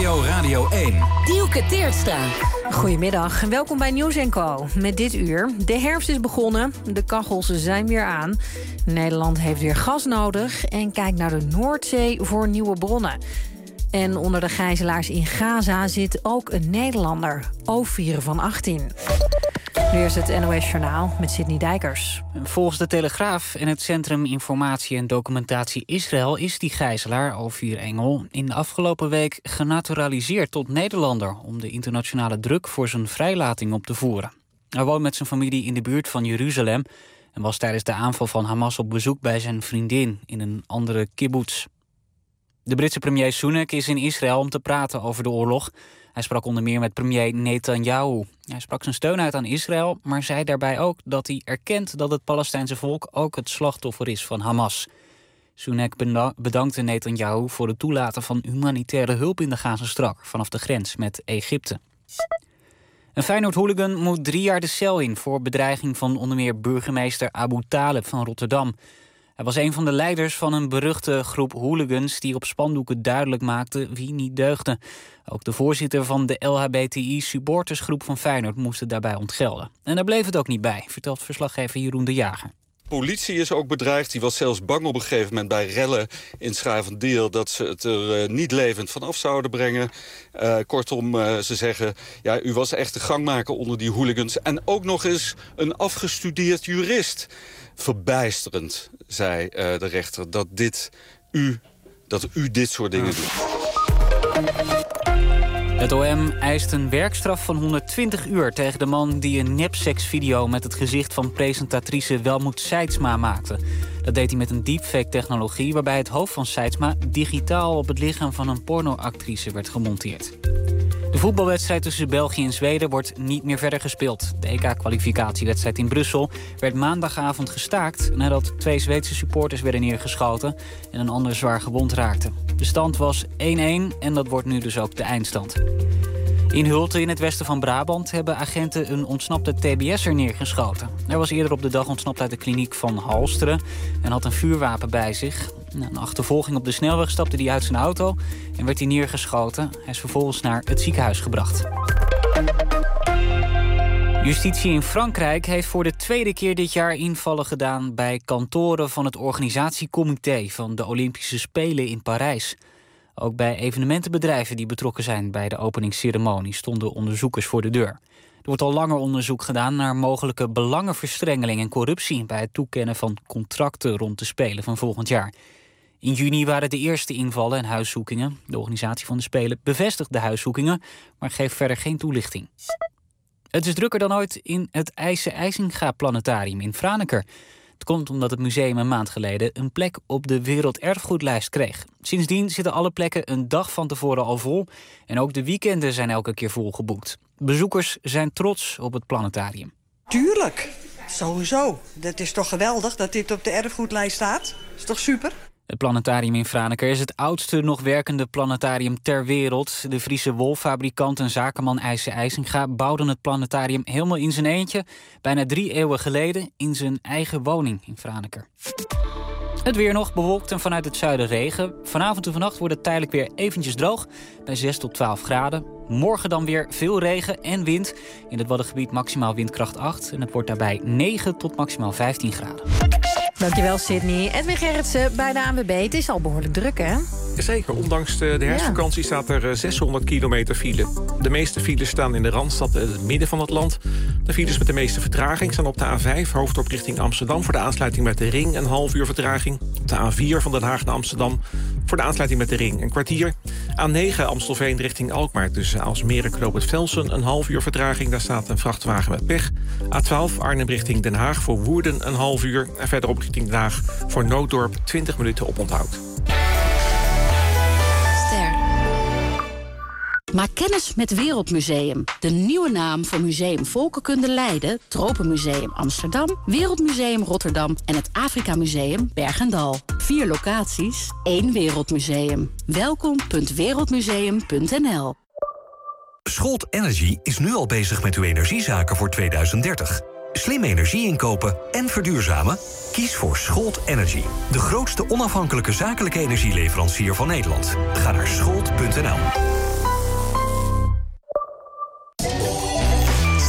NPO Radio 1. Dielke Teertstra. Goedemiddag en welkom bij Nieuws & Co. Met dit uur. De herfst is begonnen, de kachels zijn weer aan. Nederland heeft weer gas nodig en kijkt naar de Noordzee voor nieuwe bronnen. En onder de gijzelaars in Gaza zit ook een Nederlander, Ophir van 18. Nu is het NOS Journaal met Sidney Dijkers. Volgens de Telegraaf en het Centrum Informatie en Documentatie Israël is die gijzelaar, Ophir Engel, in de afgelopen week genaturaliseerd tot Nederlander om de internationale druk voor zijn vrijlating op te voeren. Hij woont met zijn familie in de buurt van Jeruzalem en was tijdens de aanval van Hamas op bezoek bij zijn vriendin in een andere kibbutz. De Britse premier Sunak is in Israël om te praten over de oorlog. Hij sprak onder meer met premier Netanyahu. Hij sprak zijn steun uit aan Israël, maar zei daarbij ook dat hij erkent dat het Palestijnse volk ook het slachtoffer is van Hamas. Sunak bedankte Netanyahu voor het toelaten van humanitaire hulp in de Gazastrook vanaf de grens met Egypte. Een Feyenoord-hooligan moet 3 jaar de cel in voor bedreiging van onder meer burgemeester Abu Taleb van Rotterdam. Hij was een van de leiders van een beruchte groep hooligans die op spandoeken duidelijk maakte wie niet deugde. Ook de voorzitter van de LHBTI-supportersgroep van Feyenoord moest het daarbij ontgelden. En daar bleef het ook niet bij, vertelt verslaggever Jeroen de Jager. Politie is ook bedreigd. Die was zelfs bang op een gegeven moment bij rellen in Schravendeel dat ze het er niet levend vanaf zouden brengen. Kortom, ze zeggen, ja, u was echt de gangmaker onder die hooligans. En ook nog eens een afgestudeerd jurist. Verbijsterend, zei de rechter, dat u dit soort dingen doet. Het OM eist een werkstraf van 120 uur tegen de man die een nepseksvideo met het gezicht van presentatrice Welmoed Seidsma maakte. Dat deed hij met een deepfake-technologie waarbij het hoofd van Seidsma digitaal op het lichaam van een pornoactrice werd gemonteerd. De voetbalwedstrijd tussen België en Zweden wordt niet meer verder gespeeld. De EK-kwalificatiewedstrijd in Brussel werd maandagavond gestaakt nadat 2 Zweedse supporters werden neergeschoten en een ander zwaar gewond raakte. De stand was 1-1 en dat wordt nu dus ook de eindstand. In Hulten in het westen van Brabant hebben agenten een ontsnapte TBS'er neergeschoten. Hij was eerder op de dag ontsnapt uit de kliniek van Halsteren en had een vuurwapen bij zich. Na een achtervolging op de snelweg stapte hij uit zijn auto en werd hij neergeschoten. Hij is vervolgens naar het ziekenhuis gebracht. Justitie in Frankrijk heeft voor de 2e keer dit jaar invallen gedaan bij kantoren van het organisatiecomité van de Olympische Spelen in Parijs. Ook bij evenementenbedrijven die betrokken zijn bij de openingsceremonie stonden onderzoekers voor de deur. Er wordt al langer onderzoek gedaan naar mogelijke belangenverstrengeling en corruptie bij het toekennen van contracten rond de Spelen van volgend jaar. In juni waren de eerste invallen en huiszoekingen. De organisatie van de Spelen bevestigt de huiszoekingen, maar geeft verder geen toelichting. Het is drukker dan ooit in het IJsselsinga-planetarium in Franeker. Het komt omdat het museum een maand geleden een plek op de werelderfgoedlijst kreeg. Sindsdien zitten alle plekken een dag van tevoren al vol en ook de weekenden zijn elke keer volgeboekt. Bezoekers zijn trots op het planetarium. Tuurlijk, sowieso. Het is toch geweldig dat dit op de erfgoedlijst staat? Dat is toch super? Het planetarium in Franeker is het oudste nog werkende planetarium ter wereld. De Friese wolfabrikant en zakenman IJsselsinga bouwden het planetarium helemaal in zijn eentje, bijna 3 eeuwen geleden, in zijn eigen woning in Franeker. Het weer nog, bewolkt en vanuit het zuiden regen. Vanavond en vannacht wordt het tijdelijk weer eventjes droog, bij 6 tot 12 graden. Morgen dan weer veel regen en wind. In het Waddengebied maximaal windkracht 8. En het wordt daarbij 9 tot maximaal 15 graden. Dankjewel, Sidney. Edwin Gerritsen bij de ANWB. Het is al behoorlijk druk, hè? Zeker, ondanks de herfstvakantie staat er 600 kilometer file. De meeste files staan in de Randstad, het midden van het land. De files met de meeste vertraging staan op de A5, hoofddorp richting Amsterdam, voor de aansluiting met de Ring, een half uur vertraging. Op de A4 van Den Haag naar Amsterdam, voor de aansluiting met de Ring, een kwartier. A9 Amstelveen richting Alkmaar, tussen Aalsmeer en Knoop het Velsen, een half uur vertraging. Daar staat een vrachtwagen met pech. A12 Arnhem richting Den Haag, voor Woerden een half uur. En verderop richting Den Haag, voor Nooddorp 20 minuten oponthoud. Maak kennis met Wereldmuseum. De nieuwe naam voor Museum Volkenkunde Leiden, Tropenmuseum Amsterdam, Wereldmuseum Rotterdam en het Afrika Museum Bergendal. 4 locaties, 1 Wereldmuseum. Welkom.wereldmuseum.nl. Scholt Energy is nu al bezig met uw energiezaken voor 2030. Slim energie inkopen en verduurzamen? Kies voor Scholt Energy. De grootste onafhankelijke zakelijke energieleverancier van Nederland. Ga naar scholt.nl.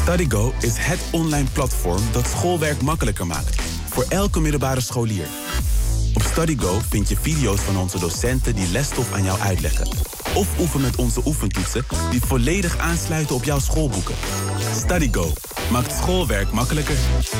StudyGo is het online platform dat schoolwerk makkelijker maakt. Voor elke middelbare scholier. Op StudyGo vind je video's van onze docenten die lesstof aan jou uitleggen. Of oefen met onze oefentoetsen die volledig aansluiten op jouw schoolboeken. StudyGo maakt schoolwerk makkelijker.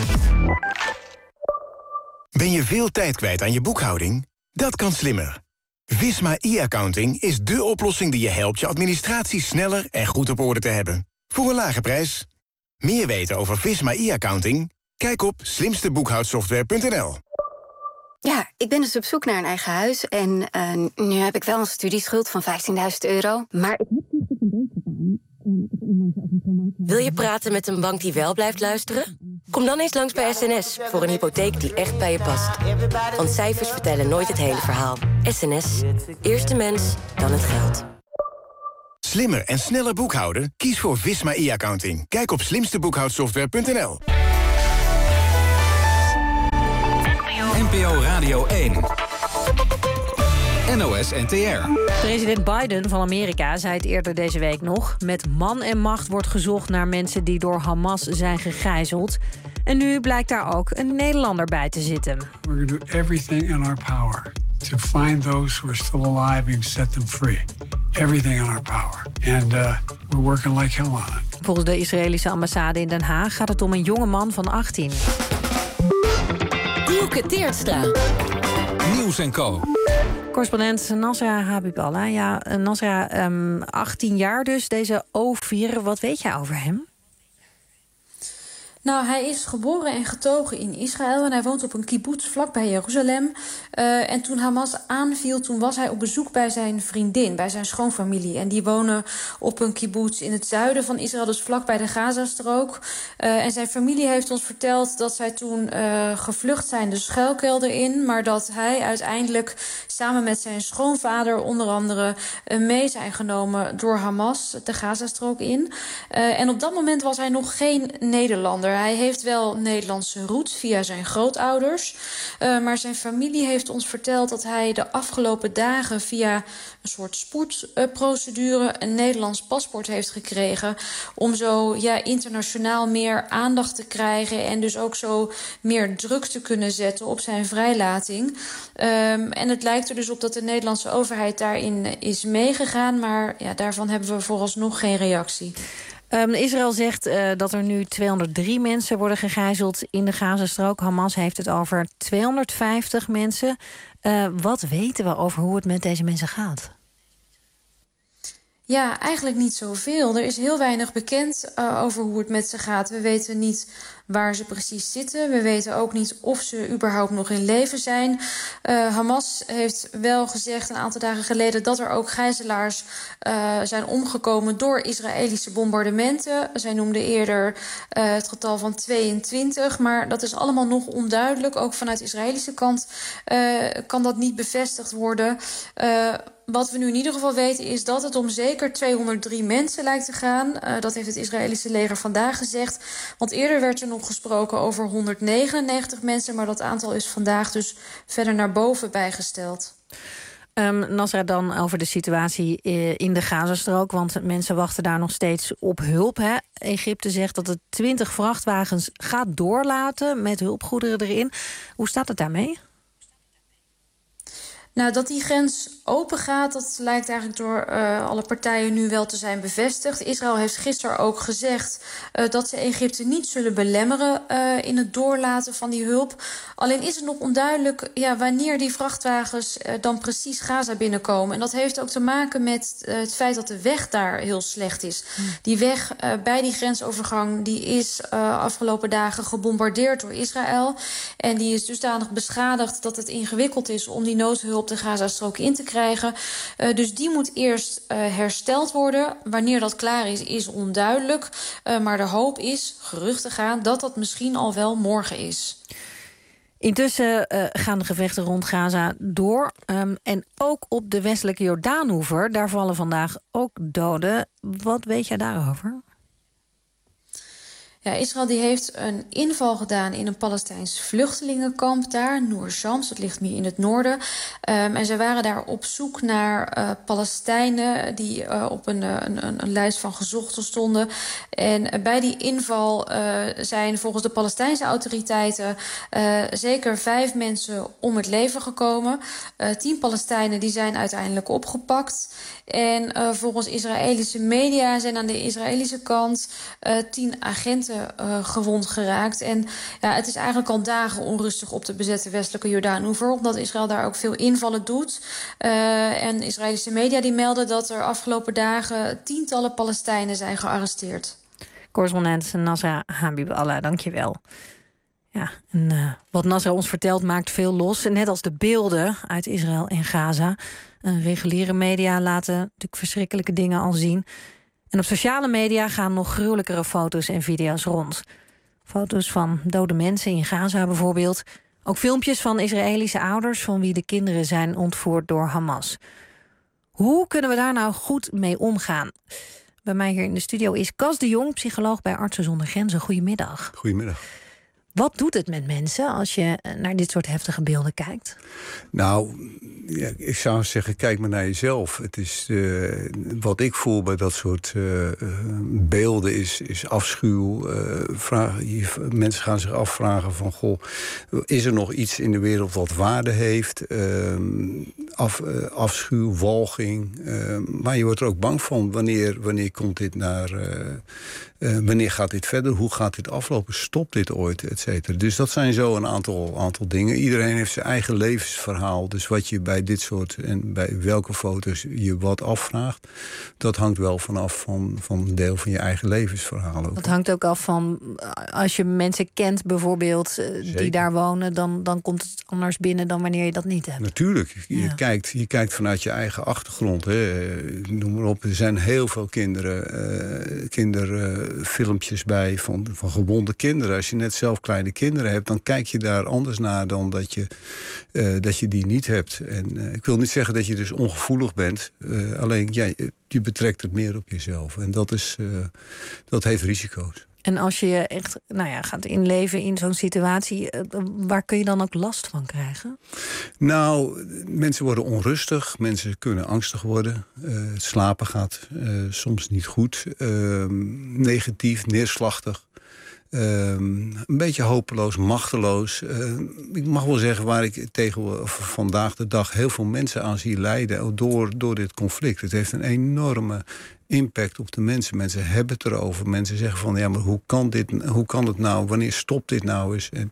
Ben je veel tijd kwijt aan je boekhouding? Dat kan slimmer. Visma e-accounting is dé oplossing die je helpt je administratie sneller en goed op orde te hebben. Voor een lage prijs. Meer weten over Visma e-accounting? Kijk op slimsteboekhoudsoftware.nl. Ja, ik ben dus op zoek naar een eigen huis. En nu heb ik wel een studieschuld van €15.000. Maar ik heb niet een beetje gedaan. Wil je praten met een bank die wel blijft luisteren? Kom dan eens langs bij SNS voor een hypotheek die echt bij je past. Want cijfers vertellen nooit het hele verhaal. SNS. Eerst de mens, dan het geld. Slimmer en sneller boekhouden? Kies voor Visma e-accounting. Kijk op slimsteboekhoudsoftware.nl. NPO Radio 1. NOS NTR. President Biden van Amerika zei het eerder deze week nog. Met man en macht wordt gezocht naar mensen die door Hamas zijn gegijzeld. En nu blijkt daar ook een Nederlander bij te zitten. We're going to do everything in our power to find those who are still alive and set them free. Everything in our power. And we're working like hell on it. Volgens de Israëlische ambassade in Den Haag gaat het om een jonge man van 18. Dielke Teertstra. Nieuws & Co. Correspondent Nasra Habiballah. Ja, Nasra, 18 jaar dus, deze Ophir. Wat weet jij over hem? Nou, hij is geboren en getogen in Israël en hij woont op een kibbutz vlakbij Jeruzalem. En toen Hamas aanviel, toen was hij op bezoek bij zijn vriendin, bij zijn schoonfamilie. En die wonen op een kibbutz in het zuiden van Israël, dus vlakbij de Gazastrook. En zijn familie heeft ons verteld dat zij toen gevlucht zijn de schuilkelder in, maar dat hij uiteindelijk samen met zijn schoonvader onder andere mee zijn genomen door Hamas de Gazastrook in. En op dat moment was hij nog geen Nederlander. Hij heeft wel Nederlandse roots via zijn grootouders. Maar zijn familie heeft ons verteld dat hij de afgelopen dagen via een soort spoedprocedure een Nederlands paspoort heeft gekregen. Om zo internationaal meer aandacht te krijgen. En dus ook zo meer druk te kunnen zetten op zijn vrijlating. En het lijkt er dus op dat de Nederlandse overheid daarin is meegegaan. Maar daarvan hebben we vooralsnog geen reactie. Israël zegt dat er nu 203 mensen worden gegijzeld in de Gazastrook. Hamas heeft het over 250 mensen. Wat weten we over hoe het met deze mensen gaat? Ja, eigenlijk niet zoveel. Er is heel weinig bekend over hoe het met ze gaat. We weten niet waar ze precies zitten. We weten ook niet of ze überhaupt nog in leven zijn. Hamas heeft wel gezegd een aantal dagen geleden dat er ook gijzelaars zijn omgekomen door Israëlische bombardementen. Zij noemden eerder het getal van 22, maar dat is allemaal nog onduidelijk. Ook vanuit de Israëlische kant kan dat niet bevestigd worden. Wat we nu in ieder geval weten is dat het om zeker 203 mensen lijkt te gaan. Dat heeft het Israëlische leger vandaag gezegd. Want eerder werd er nog gesproken over 199 mensen. Maar dat aantal is vandaag dus verder naar boven bijgesteld. Nasra, dan over de situatie in de Gazastrook. Want mensen wachten daar nog steeds op hulp. Hè? Egypte zegt dat het 20 vrachtwagens gaat doorlaten met hulpgoederen erin. Hoe staat het daarmee? Nou, dat die grens open gaat, dat lijkt eigenlijk door alle partijen nu wel te zijn bevestigd. Israël heeft gisteren ook gezegd dat ze Egypte niet zullen belemmeren in het doorlaten van die hulp. Alleen is het nog onduidelijk wanneer die vrachtwagens dan precies Gaza binnenkomen. En dat heeft ook te maken met het feit dat de weg daar heel slecht is. Die weg bij die grensovergang die is afgelopen dagen gebombardeerd door Israël. En die is dusdanig beschadigd dat het ingewikkeld is om die noodhulp de Gazastrook in te krijgen. Dus die moet eerst hersteld worden. Wanneer dat klaar is, is onduidelijk. Maar de hoop is, geruchten gaan, dat dat misschien al wel morgen is. Intussen gaan de gevechten rond Gaza door. En ook op de westelijke Jordaanoever. Daar vallen vandaag ook doden. Wat weet jij daarover? Ja, Israël die heeft een inval gedaan in een Palestijns vluchtelingenkamp daar, Noor Shams, dat ligt meer in het noorden. En zij waren daar op zoek naar Palestijnen die op een lijst van gezochten stonden. En bij die inval zijn volgens de Palestijnse autoriteiten zeker 5 mensen om het leven gekomen. 10 Palestijnen die zijn uiteindelijk opgepakt. En volgens Israëlische media zijn aan de Israëlische kant 10 agenten gewond geraakt. En ja, het is eigenlijk al dagen onrustig op de bezette westelijke Jordaanoever, omdat Israël daar ook veel invallen doet. En Israëlische media die melden dat er afgelopen dagen tientallen Palestijnen zijn gearresteerd. Correspondent Nasra Habib-Allah, dankjewel. Ja, en wat Nasra ons vertelt maakt veel los. Net als de beelden uit Israël en Gaza. Reguliere media laten natuurlijk verschrikkelijke dingen al zien. En op sociale media gaan nog gruwelijkere foto's en video's rond. Foto's van dode mensen in Gaza bijvoorbeeld. Ook filmpjes van Israëlische ouders van wie de kinderen zijn ontvoerd door Hamas. Hoe kunnen we daar nou goed mee omgaan? Bij mij hier in de studio is Cas de Jong, psycholoog bij Artsen zonder Grenzen. Goedemiddag. Goedemiddag. Wat doet het met mensen als je naar dit soort heftige beelden kijkt? Nou, ja, ik zou zeggen, kijk maar naar jezelf. Het is wat ik voel bij dat soort beelden is afschuw. Mensen gaan zich afvragen van, goh, is er nog iets in de wereld wat waarde heeft? Afschuw, walging. Maar je wordt er ook bang van. Wanneer komt dit naar... wanneer gaat dit verder? Hoe gaat dit aflopen? Stopt dit ooit? Et cetera. Dus dat zijn zo een aantal dingen. Iedereen heeft zijn eigen levensverhaal. Dus wat je bij dit soort en bij welke foto's je wat afvraagt, dat hangt wel vanaf van een deel van je eigen levensverhaal. Ook. Dat hangt ook af van, als je mensen kent bijvoorbeeld die daar wonen, dan komt het anders binnen dan wanneer je dat niet hebt. Natuurlijk. Je kijkt vanuit je eigen achtergrond. Hè. Noem maar op. Er zijn heel veel kinderfilmpjes bij van gewonde kinderen. Als je net zelf kleine kinderen hebt, dan kijk je daar anders naar dan dat je die niet hebt. En ik wil niet zeggen dat je dus ongevoelig bent. Alleen je betrekt het meer op jezelf. En dat heeft risico's. En als je echt gaat inleven in zo'n situatie, waar kun je dan ook last van krijgen? Nou, mensen worden onrustig. Mensen kunnen angstig worden. Het slapen gaat soms niet goed. Negatief, neerslachtig. Een beetje hopeloos, machteloos. Ik mag wel zeggen waar ik vandaag de dag heel veel mensen aan zie lijden door dit conflict. Het heeft een enorme impact op de mensen. Mensen hebben het erover. Mensen zeggen van, ja, maar hoe kan het nou? Wanneer stopt dit nou eens? En,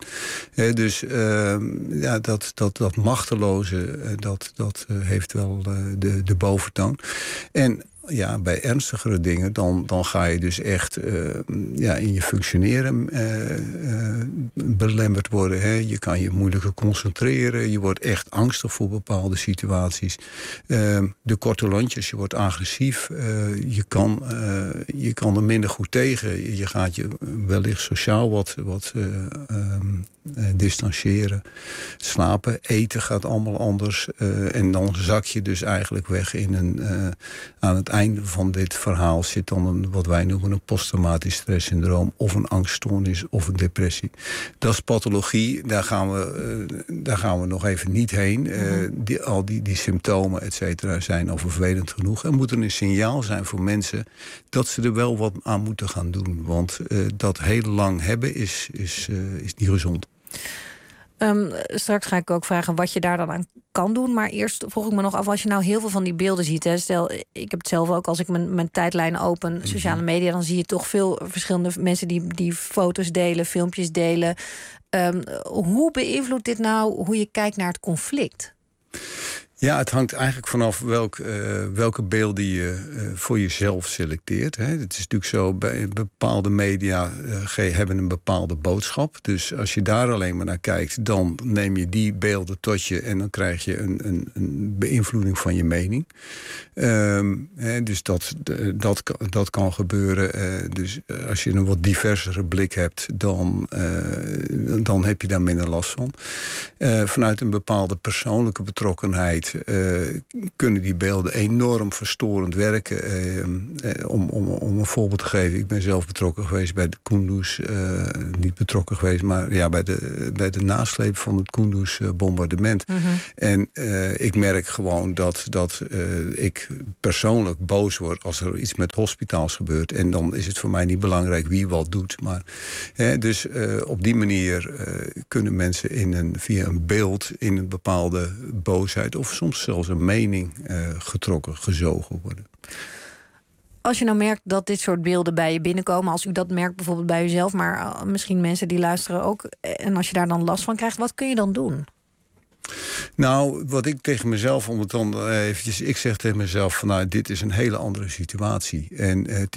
dat machteloze, dat heeft wel de boventoon. En ja, bij ernstigere dingen, dan ga je dus echt in je functioneren belemmerd worden. Hè. Je kan je moeilijker concentreren. Je wordt echt angstig voor bepaalde situaties. De korte lontjes, je wordt agressief. Je kan er minder goed tegen. Je gaat je wellicht sociaal wat distancieren. Slapen, eten gaat allemaal anders. En dan zak je dus eigenlijk weg in aan het einde van dit verhaal zit dan wat wij noemen een posttraumatisch stresssyndroom, of een angststoornis of een depressie. Dat is pathologie, daar gaan we nog even niet heen. Al die symptomen, et cetera, zijn al vervelend genoeg. Er moet een signaal zijn voor mensen dat ze er wel wat aan moeten gaan doen. Want dat heel lang hebben is niet gezond. Straks ga ik ook vragen wat je daar dan aan kan doen. Maar eerst vroeg ik me nog af, als je nou heel veel van die beelden ziet. Hè, stel, ik heb het zelf ook, als ik mijn tijdlijn open, sociale media, dan zie je toch veel verschillende mensen die foto's delen, filmpjes delen. Hoe beïnvloedt dit nou hoe je kijkt naar het conflict? Ja, het hangt eigenlijk vanaf welke beelden je voor jezelf selecteert. Hè. Het is natuurlijk zo, bij bepaalde media hebben een bepaalde boodschap. Dus als je daar alleen maar naar kijkt, dan neem je die beelden tot je en dan krijg je een beïnvloeding van je mening. Dus dat kan gebeuren. Dus als je een wat diversere blik hebt, dan heb je daar minder last van. Vanuit een bepaalde persoonlijke betrokkenheid kunnen die beelden enorm verstorend werken. Om een voorbeeld te geven, ik ben zelf betrokken geweest bij de Kunduz. Niet betrokken geweest, maar ja, bij de nasleep van het Kunduz-bombardement. En ik merk gewoon dat ik persoonlijk boos word als er iets met hospitaals gebeurt. En dan is het voor mij niet belangrijk wie wat doet. Maar, dus op die manier kunnen mensen via een beeld in een bepaalde boosheid of soms zelfs een mening gezogen worden. Als je nou merkt dat dit soort beelden bij je binnenkomen, als u dat merkt bijvoorbeeld bij uzelf, maar misschien mensen die luisteren ook, en als je daar dan last van krijgt, wat kun je dan doen? Nou, wat ik tegen mezelf, om het dan eventjes, ik zeg tegen mezelf van, nou, dit is een hele andere situatie. En het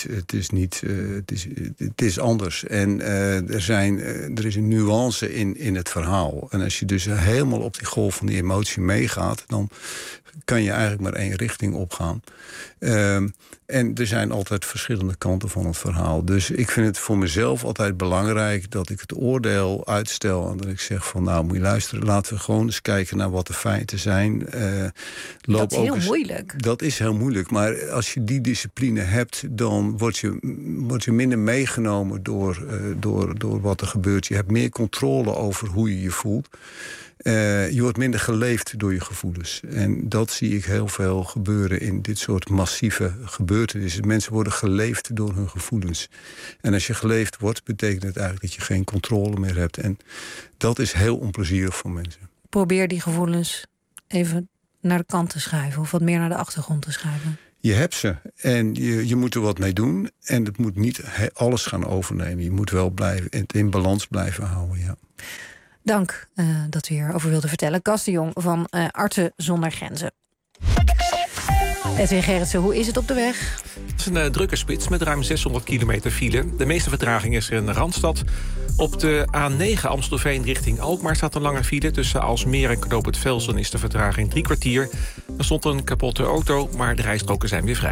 is anders. En er is een nuance in het verhaal. En als je dus helemaal op die golf van die emotie meegaat, dan kan je eigenlijk maar één richting opgaan. En er zijn altijd verschillende kanten van het verhaal. Dus ik vind het voor mezelf altijd belangrijk dat ik het oordeel uitstel en dat ik zeg van, nou, moet je luisteren, laten we gewoon eens kijken naar wat de feiten zijn. Dat is heel moeilijk. Dat is heel moeilijk, maar als je die discipline hebt, dan word je minder meegenomen door wat er gebeurt. Je hebt meer controle over hoe je je voelt. Je wordt minder geleefd door je gevoelens. En dat zie ik heel veel gebeuren in dit soort massieve gebeurtenissen. Mensen worden geleefd door hun gevoelens. En als je geleefd wordt, betekent het eigenlijk dat je geen controle meer hebt. En dat is heel onplezierig voor mensen. Probeer die gevoelens even naar de kant te schuiven of wat meer naar de achtergrond te schuiven. Je hebt ze en je moet er wat mee doen. En het moet niet alles gaan overnemen. Je moet wel het in balans blijven houden, ja. Dank dat u hierover wilde vertellen. Cas de Jong van Artsen zonder Grenzen. Edwin Gerritsen, hoe is het op de weg? Het is een drukke spits met ruim 600 kilometer file. De meeste vertraging is er in de Randstad. Op de A9 Amstelveen richting Alkmaar staat een lange file. Tussen Aalsmeer en Knoop het Velsen is de vertraging 3 kwartier. Er stond een kapotte auto, maar de rijstroken zijn weer vrij.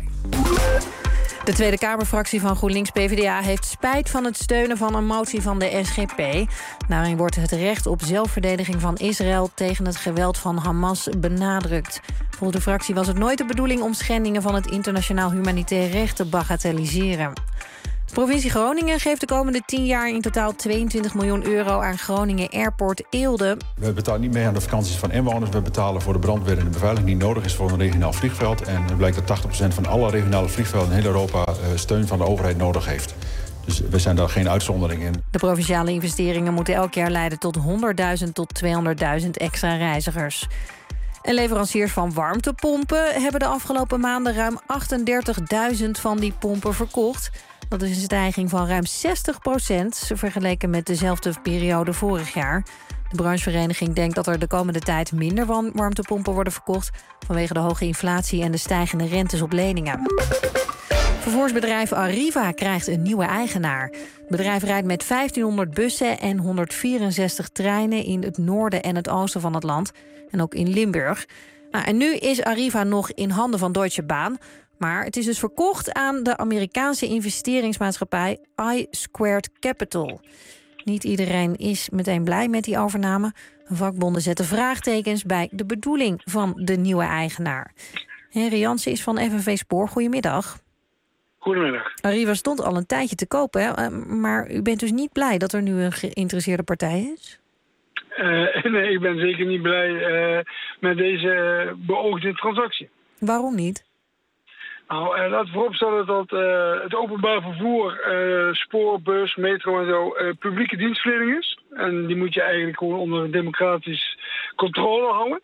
De Tweede Kamerfractie van GroenLinks-PVDA heeft spijt van het steunen van een motie van de SGP. Daarin wordt het recht op zelfverdediging van Israël tegen het geweld van Hamas benadrukt. Volgens de fractie was het nooit de bedoeling om schendingen van het internationaal humanitair recht te bagatelliseren. De provincie Groningen geeft de komende 10 jaar in totaal 22 miljoen euro aan Groningen Airport Eelde. We betalen niet mee aan de vakanties van inwoners. We betalen voor de brandweer en de beveiliging die nodig is voor een regionaal vliegveld. En het blijkt dat 80% van alle regionale vliegvelden in heel Europa steun van de overheid nodig heeft. Dus we zijn daar geen uitzondering in. De provinciale investeringen moeten elk jaar leiden tot 100.000 tot 200.000 extra reizigers. En leveranciers van warmtepompen hebben de afgelopen maanden ruim 38.000 van die pompen verkocht. Dat is een stijging van ruim 60% vergeleken met dezelfde periode vorig jaar. De branchevereniging denkt dat er de komende tijd minder warmtepompen worden verkocht vanwege de hoge inflatie en de stijgende rentes op leningen. Vervoersbedrijf Arriva krijgt een nieuwe eigenaar. Het bedrijf rijdt met 1500 bussen en 164 treinen in het noorden en het oosten van het land. En ook in Limburg. En nu is Arriva nog in handen van Deutsche Bahn. Maar het is dus verkocht aan de Amerikaanse investeringsmaatschappij I-Squared Capital. Niet iedereen is meteen blij met die overname. Vakbonden zetten vraagtekens bij de bedoeling van de nieuwe eigenaar. Henry Jansen is van FNV Spoor. Goedemiddag. Goedemiddag. Arriva stond al een tijdje te koop, hè? Maar u bent dus niet blij dat er nu een geïnteresseerde partij is? Nee, ik ben zeker niet blij met deze beoogde transactie. Waarom niet? Nou, laat vooropstellen dat het openbaar vervoer, spoor, bus, metro en zo, publieke dienstverlening is. En die moet je eigenlijk gewoon onder democratisch controle houden.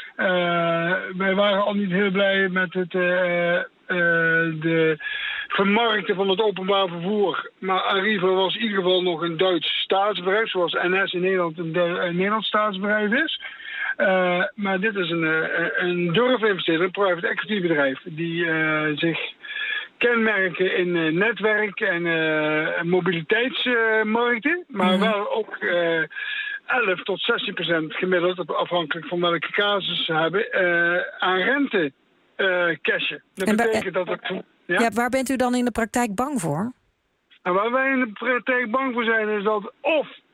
Wij waren al niet heel blij met de vermarkten van het openbaar vervoer. Maar Arriva was in ieder geval nog een Duits staatsbedrijf, zoals NS in Nederland een Nederlands staatsbedrijf is. Maar dit is een durfinvesteerder, een private equity bedrijf, die zich kenmerken in netwerk- en mobiliteitsmarkten, maar wel ook 11 tot 16% gemiddeld, afhankelijk van welke casus ze hebben, aan rente cashen. Dat betekent dat het... Ja, waar bent u dan in de praktijk bang voor? Nou, waar wij in de praktijk bang voor zijn is dat of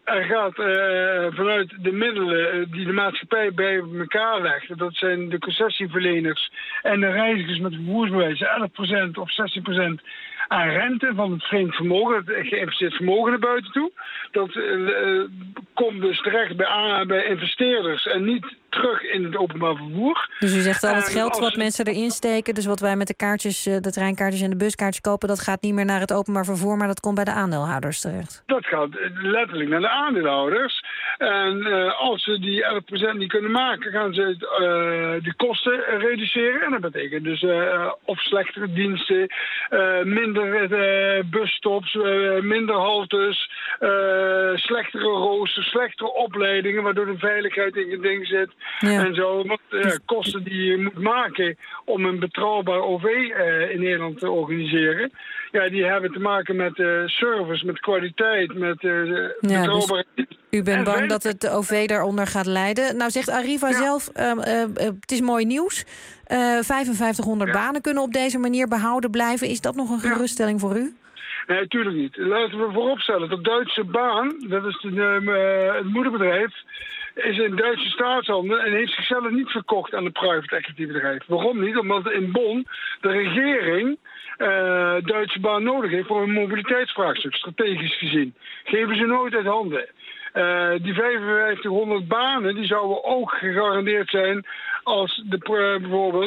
er gaat vanuit de middelen die de maatschappij bij elkaar legt, dat zijn de concessieverleners en de reizigers met vervoersbewijzen, 11% of 16% aan rente van het vreemd vermogen, het geïnvesteerd vermogen naar buiten toe. Dat komt dus terecht bij investeerders en niet terug in het openbaar vervoer. Dus u zegt al, het geld wat mensen erin steken, dus wat wij met de kaartjes, de treinkaartjes en de buskaartjes kopen, dat gaat niet meer naar het openbaar vervoer, maar dat komt bij de aandeelhouders terecht. Dat gaat letterlijk naar de aandeelhouders. En als ze die 11% niet kunnen maken, gaan ze de kosten reduceren. En dat betekent dus of slechtere diensten, minder busstops, minder haltes, slechtere roosters, slechtere opleidingen, waardoor de veiligheid in geding zit. Ja. En zo. Want kosten die je moet maken om een betrouwbaar OV in Nederland te organiseren, ja, die hebben te maken met service, met kwaliteit, met betrouwbaarheid. Dus u bent bang dat het OV daaronder gaat lijden. Nou zegt Arriva zelf, het is mooi nieuws. 5500 banen kunnen op deze manier behouden blijven. Is dat nog een geruststelling voor u? Nee, natuurlijk niet. Laten we vooropstellen dat Duitse Baan, dat is het moederbedrijf, is in Duitse staatshanden en heeft zichzelf niet verkocht aan een private equity bedrijf. Waarom niet? Omdat in Bonn de regering Duitse Baan nodig heeft voor een mobiliteitsvraagstuk, strategisch gezien. Geven ze nooit uit handen. Die 5500 banen die zouden ook gegarandeerd zijn als bijvoorbeeld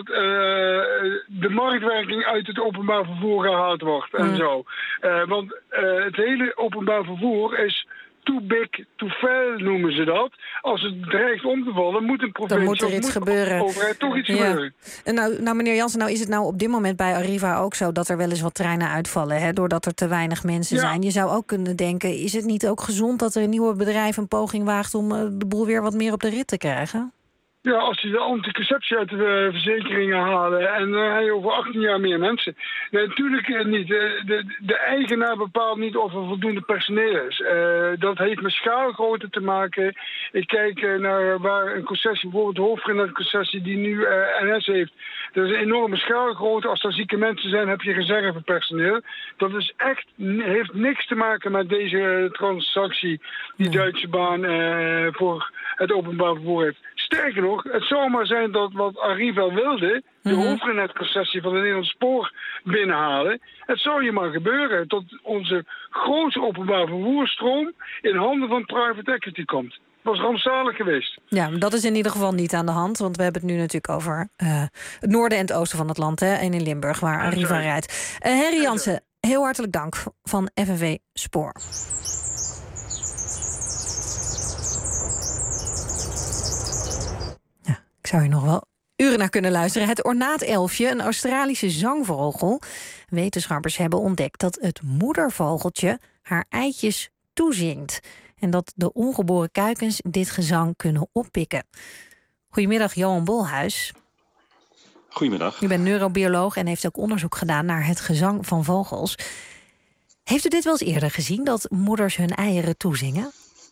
de marktwerking uit het openbaar vervoer gehaald wordt en zo. Want het hele openbaar vervoer is too big to fail, noemen ze dat. Als het dreigt om te vallen, moet een provincie... Dan moet er iets gebeuren. Overheid toch iets gebeuren. En nou, meneer Jansen, nou is het nou op dit moment bij Arriva ook zo dat er wel eens wat treinen uitvallen, hè, doordat er te weinig mensen zijn. Je zou ook kunnen denken, is het niet ook gezond dat er een nieuwe bedrijf een poging waagt om de boel weer wat meer op de rit te krijgen? Ja, als je de anticonceptie uit de verzekeringen halen en dan heb je over 18 jaar meer mensen. Nee, natuurlijk niet. De eigenaar bepaalt niet of er voldoende personeel is. Dat heeft met schaalgrootte te maken. Ik kijk naar waar een concessie, bijvoorbeeld de hoofdvriendelijke die nu NS heeft. Dat is een enorme schaalgrootte. Als er zieke mensen zijn, heb je reservepersoneel. Dat is echt, heeft niks te maken met deze transactie die Duitse Baan voor het openbaar vervoer heeft. Sterker nog, het zou maar zijn dat wat Arriva wilde, de hoofdnetconcessie van de Nederlandse Spoor binnenhalen. Het zou je maar gebeuren tot onze grootste openbaar vervoersstroom in handen van private equity komt. Dat was rampzalig geweest. Ja, dat is in ieder geval niet aan de hand, want we hebben het nu natuurlijk over het noorden en het oosten van het land, hè, en in Limburg, waar Arriva rijdt. Henry Jansen, heel hartelijk dank van FNV Spoor. Ik zou hier nog wel uren naar kunnen luisteren. Het ornatelfje, een Australische zangvogel. Wetenschappers hebben ontdekt dat het moedervogeltje haar eitjes toezingt. En dat de ongeboren kuikens dit gezang kunnen oppikken. Goedemiddag, Johan Bolhuis. Goedemiddag. U bent neurobioloog en heeft ook onderzoek gedaan naar het gezang van vogels. Heeft u dit wel eens eerder gezien, dat moeders hun eieren toezingen?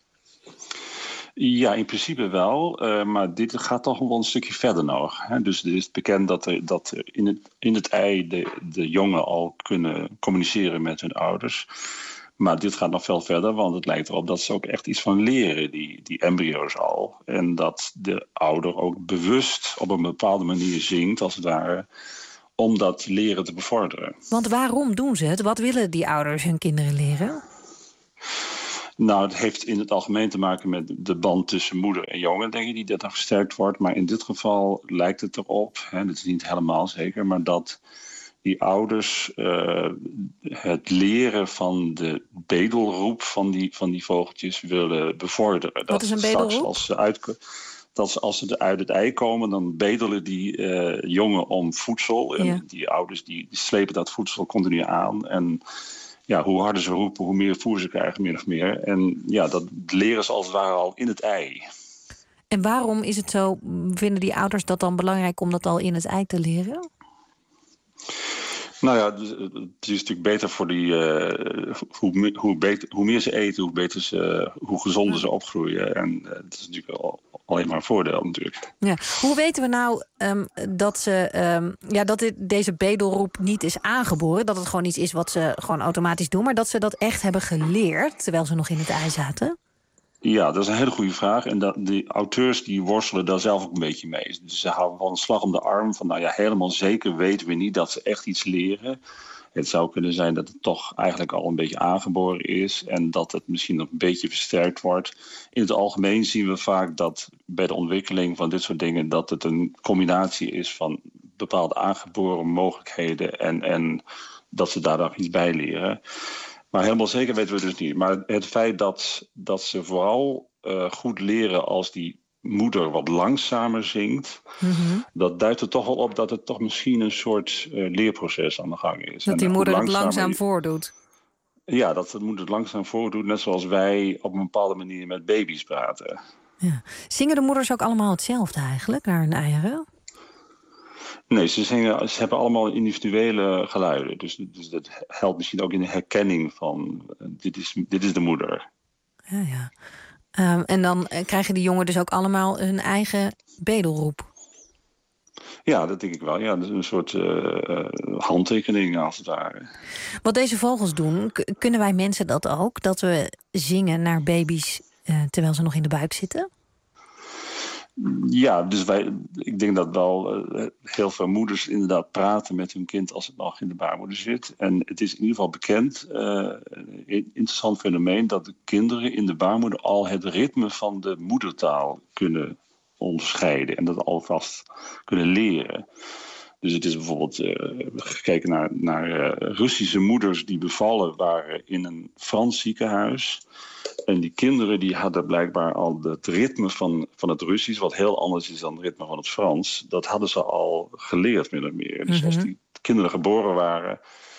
Ja, in principe wel, maar dit gaat toch wel een stukje verder nog. Hè? Dus het is bekend dat in het ei de jongen al kunnen communiceren met hun ouders. Maar dit gaat nog veel verder, want het lijkt erop dat ze ook echt iets van leren, die embryo's al. En dat de ouder ook bewust op een bepaalde manier zingt, als het ware, om dat leren te bevorderen. Want waarom doen ze het? Wat willen die ouders hun kinderen leren? Nou, het heeft in het algemeen te maken met de band tussen moeder en jongen, denk ik, die dat dan versterkt wordt. Maar in dit geval lijkt het erop, dat is niet helemaal zeker, maar dat die ouders het leren van de bedelroep van die vogeltjes willen bevorderen. Wat is een bedelroep? Als ze uit het ei komen, dan bedelen die jongen om voedsel. En die ouders die slepen dat voedsel continu aan. En ja, hoe harder ze roepen, hoe meer voer ze krijgen, min of meer. En ja, dat leren ze als het ware al in het ei. En waarom is het zo, vinden die ouders dat dan belangrijk om dat al in het ei te leren? Nou ja, het is natuurlijk beter voor die. Hoe meer ze eten, hoe gezonder ze opgroeien. En dat is natuurlijk alleen maar een voordeel natuurlijk. Ja. Hoe weten we nou dat deze bedelroep niet is aangeboren? Dat het gewoon iets is wat ze gewoon automatisch doen, maar dat ze dat echt hebben geleerd terwijl ze nog in het ei zaten? Ja, dat is een hele goede vraag. En die auteurs die worstelen daar zelf ook een beetje mee. Dus ze houden van een slag om de arm van... helemaal zeker weten we niet dat ze echt iets leren. Het zou kunnen zijn dat het toch eigenlijk al een beetje aangeboren is... en dat het misschien nog een beetje versterkt wordt. In het algemeen zien we vaak dat bij de ontwikkeling van dit soort dingen... dat het een combinatie is van bepaalde aangeboren mogelijkheden... en dat ze daar nog iets bij leren... Maar helemaal zeker weten we dus niet. Maar het feit dat ze vooral goed leren als die moeder wat langzamer zingt... dat duidt er toch wel op dat het toch misschien een soort leerproces aan de gang is. Dat die moeder het langzaam voordoet. Ja, dat de moeder het langzaam voordoet. Net zoals wij op een bepaalde manier met baby's praten. Ja. Zingen de moeders ook allemaal hetzelfde eigenlijk, naar hun eigen? Nee, ze hebben allemaal individuele geluiden. Dus dat helpt misschien ook in de herkenning van... dit is de moeder. Ja. En dan krijgen die jongen dus ook allemaal hun eigen bedelroep. Ja, dat denk ik wel. Ja, dat is een soort handtekening als het ware. Wat deze vogels doen, kunnen wij mensen dat ook? Dat we zingen naar baby's terwijl ze nog in de buik zitten? Ja, dus ik denk dat wel heel veel moeders inderdaad praten met hun kind als het nog in de baarmoeder zit. En het is in ieder geval bekend, een interessant fenomeen, dat de kinderen in de baarmoeder al het ritme van de moedertaal kunnen onderscheiden en dat alvast kunnen leren. Dus het is bijvoorbeeld gekeken naar Russische moeders die bevallen waren in een Frans ziekenhuis. En die kinderen die hadden blijkbaar al het ritme van het Russisch, wat heel anders is dan het ritme van het Frans. Dat hadden ze al geleerd, min of meer. Dus als die kinderen geboren waren,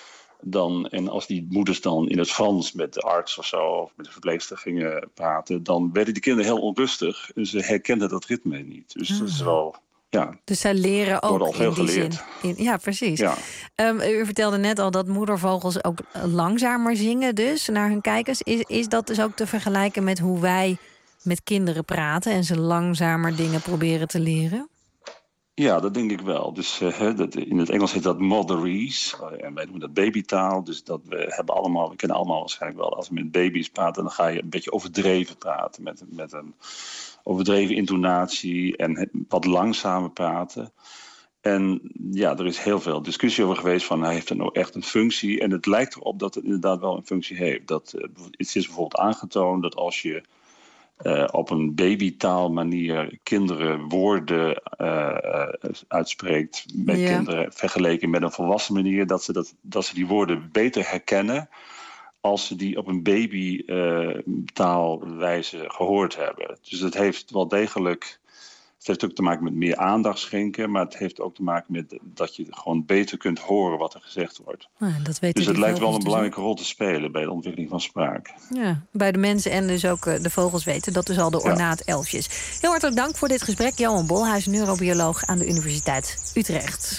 en als die moeders dan in het Frans met de arts of zo, of met de verpleegster gingen praten, dan werden die kinderen heel onrustig. En ze herkenden dat ritme niet. Dus dat is wel... Ja. Dus zij leren ook al veel in die geleerd. zin. Ja, precies. Ja. U vertelde net al dat moedervogels ook langzamer zingen dus naar hun kijkers. Is dat dus ook te vergelijken met hoe wij met kinderen praten en ze langzamer dingen proberen te leren? Ja, dat denk ik wel. Dus in het Engels heet dat motherese. En wij noemen dat babytaal. Dus we kennen allemaal waarschijnlijk wel, als we met baby's praten, dan ga je een beetje overdreven praten. Met een overdreven intonatie en wat langzamer praten. En ja, er is heel veel discussie over geweest van, heeft het nou echt een functie? En het lijkt erop dat het inderdaad wel een functie heeft. Het is bijvoorbeeld aangetoond dat als je op een babytaalmanier kinderen woorden uitspreekt met kinderen vergeleken met een volwassen manier, dat ze die woorden beter herkennen als ze die op een babytaalwijze gehoord hebben. Dus het heeft wel degelijk... Het heeft ook te maken met meer aandacht schenken, maar het heeft ook te maken met dat je gewoon beter kunt horen wat er gezegd wordt. Dus het lijkt wel een belangrijke rol te spelen bij de ontwikkeling van spraak. Ja, bij de mensen en dus ook de vogels weten dat dus al de ornaatelfjes. Heel hartelijk dank voor dit gesprek. Johan Bolhuis, neurobioloog aan de Universiteit Utrecht.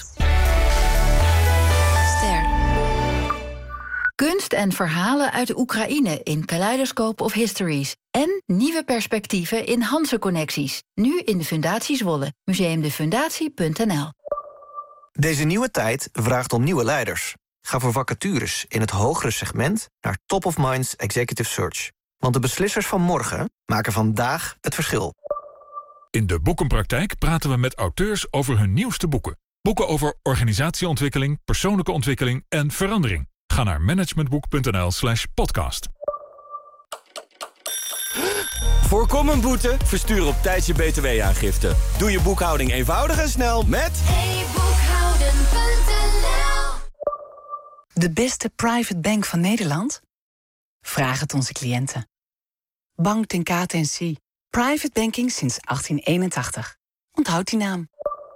Kunst en verhalen uit de Oekraïne in Kaleidoscope of Histories. En nieuwe perspectieven in Hanse-connecties. Nu in de Fundatie Zwolle. Museumdefundatie.nl. Deze nieuwe tijd vraagt om nieuwe leiders. Ga voor vacatures in het hogere segment naar Top of Minds Executive Search. Want de beslissers van morgen maken vandaag het verschil. In de Boekenpraktijk praten we met auteurs over hun nieuwste boeken. Boeken over organisatieontwikkeling, persoonlijke ontwikkeling en verandering. Ga naar managementboek.nl/podcast. Voorkom een boete, verstuur op tijd je btw-aangifte. Doe je boekhouding eenvoudig en snel met... e-boekhouden.nl. De beste private bank van Nederland? Vraag het onze cliënten. Bank ten KTNC. Private banking sinds 1881. Onthoud die naam.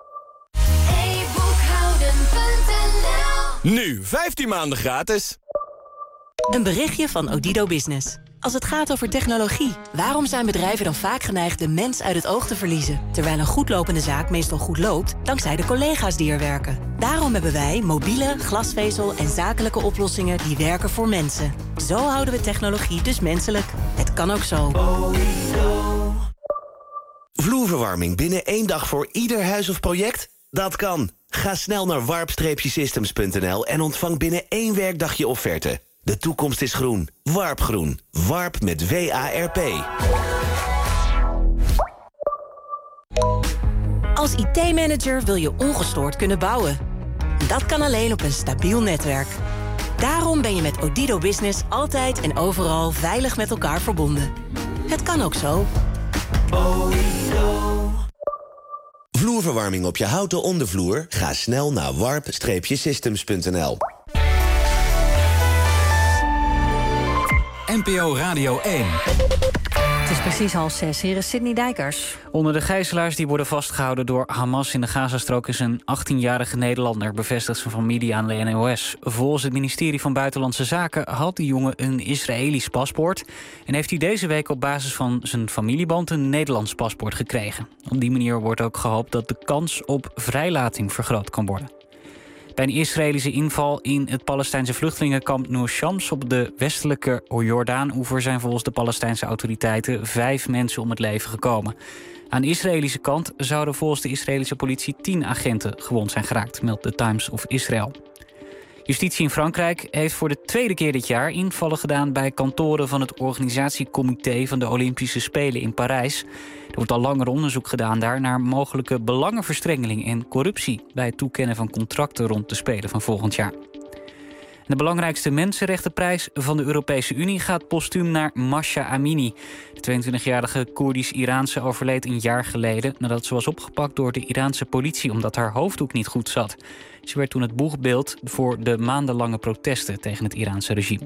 Nu, 15 maanden gratis. Een berichtje van Odido Business. Als het gaat over technologie, waarom zijn bedrijven dan vaak geneigd de mens uit het oog te verliezen? Terwijl een goedlopende zaak meestal goed loopt, dankzij de collega's die er werken. Daarom hebben wij mobiele, glasvezel en zakelijke oplossingen die werken voor mensen. Zo houden we technologie dus menselijk. Het kan ook zo. Vloerverwarming binnen 1 dag voor ieder huis of project? Dat kan. Ga snel naar warp-systems.nl en ontvang binnen 1 werkdag je offerte. De toekomst is groen. Warp Groen. Warp met WARP. Als IT-manager wil je ongestoord kunnen bouwen. Dat kan alleen op een stabiel netwerk. Daarom ben je met Odido Business altijd en overal veilig met elkaar verbonden. Het kan ook zo. Vloerverwarming op je houten ondervloer? Ga snel naar warp-systems.nl. NPO Radio 1. Het is precies 5:30. Hier is Sidney Dijkers. Onder de gijzelaars die worden vastgehouden door Hamas in de Gazastrook is een 18-jarige Nederlander, bevestigt zijn familie aan de NOS. Volgens het ministerie van Buitenlandse Zaken had die jongen een Israëlisch paspoort en heeft hij deze week op basis van zijn familieband een Nederlands paspoort gekregen. Op die manier wordt ook gehoopt dat de kans op vrijlating vergroot kan worden. Bij een Israëlische inval in het Palestijnse vluchtelingenkamp Noor Shams op de westelijke Jordaan-oever zijn volgens de Palestijnse autoriteiten 5 mensen om het leven gekomen. Aan de Israëlische kant zouden volgens de Israëlische politie 10 agenten gewond zijn geraakt, meldt de Times of Israel. Justitie in Frankrijk heeft voor de 2e keer dit jaar invallen gedaan bij kantoren van het organisatiecomité van de Olympische Spelen in Parijs. Er wordt al langer onderzoek gedaan daar naar mogelijke belangenverstrengeling en corruptie bij het toekennen van contracten rond de Spelen van volgend jaar. De belangrijkste mensenrechtenprijs van de Europese Unie gaat postuum naar Mahsa Amini. De 22-jarige Koerdisch-Iraanse overleed een jaar geleden nadat ze was opgepakt door de Iraanse politie omdat haar hoofddoek niet goed zat. Ze werd toen het boegbeeld voor de maandenlange protesten tegen het Iraanse regime.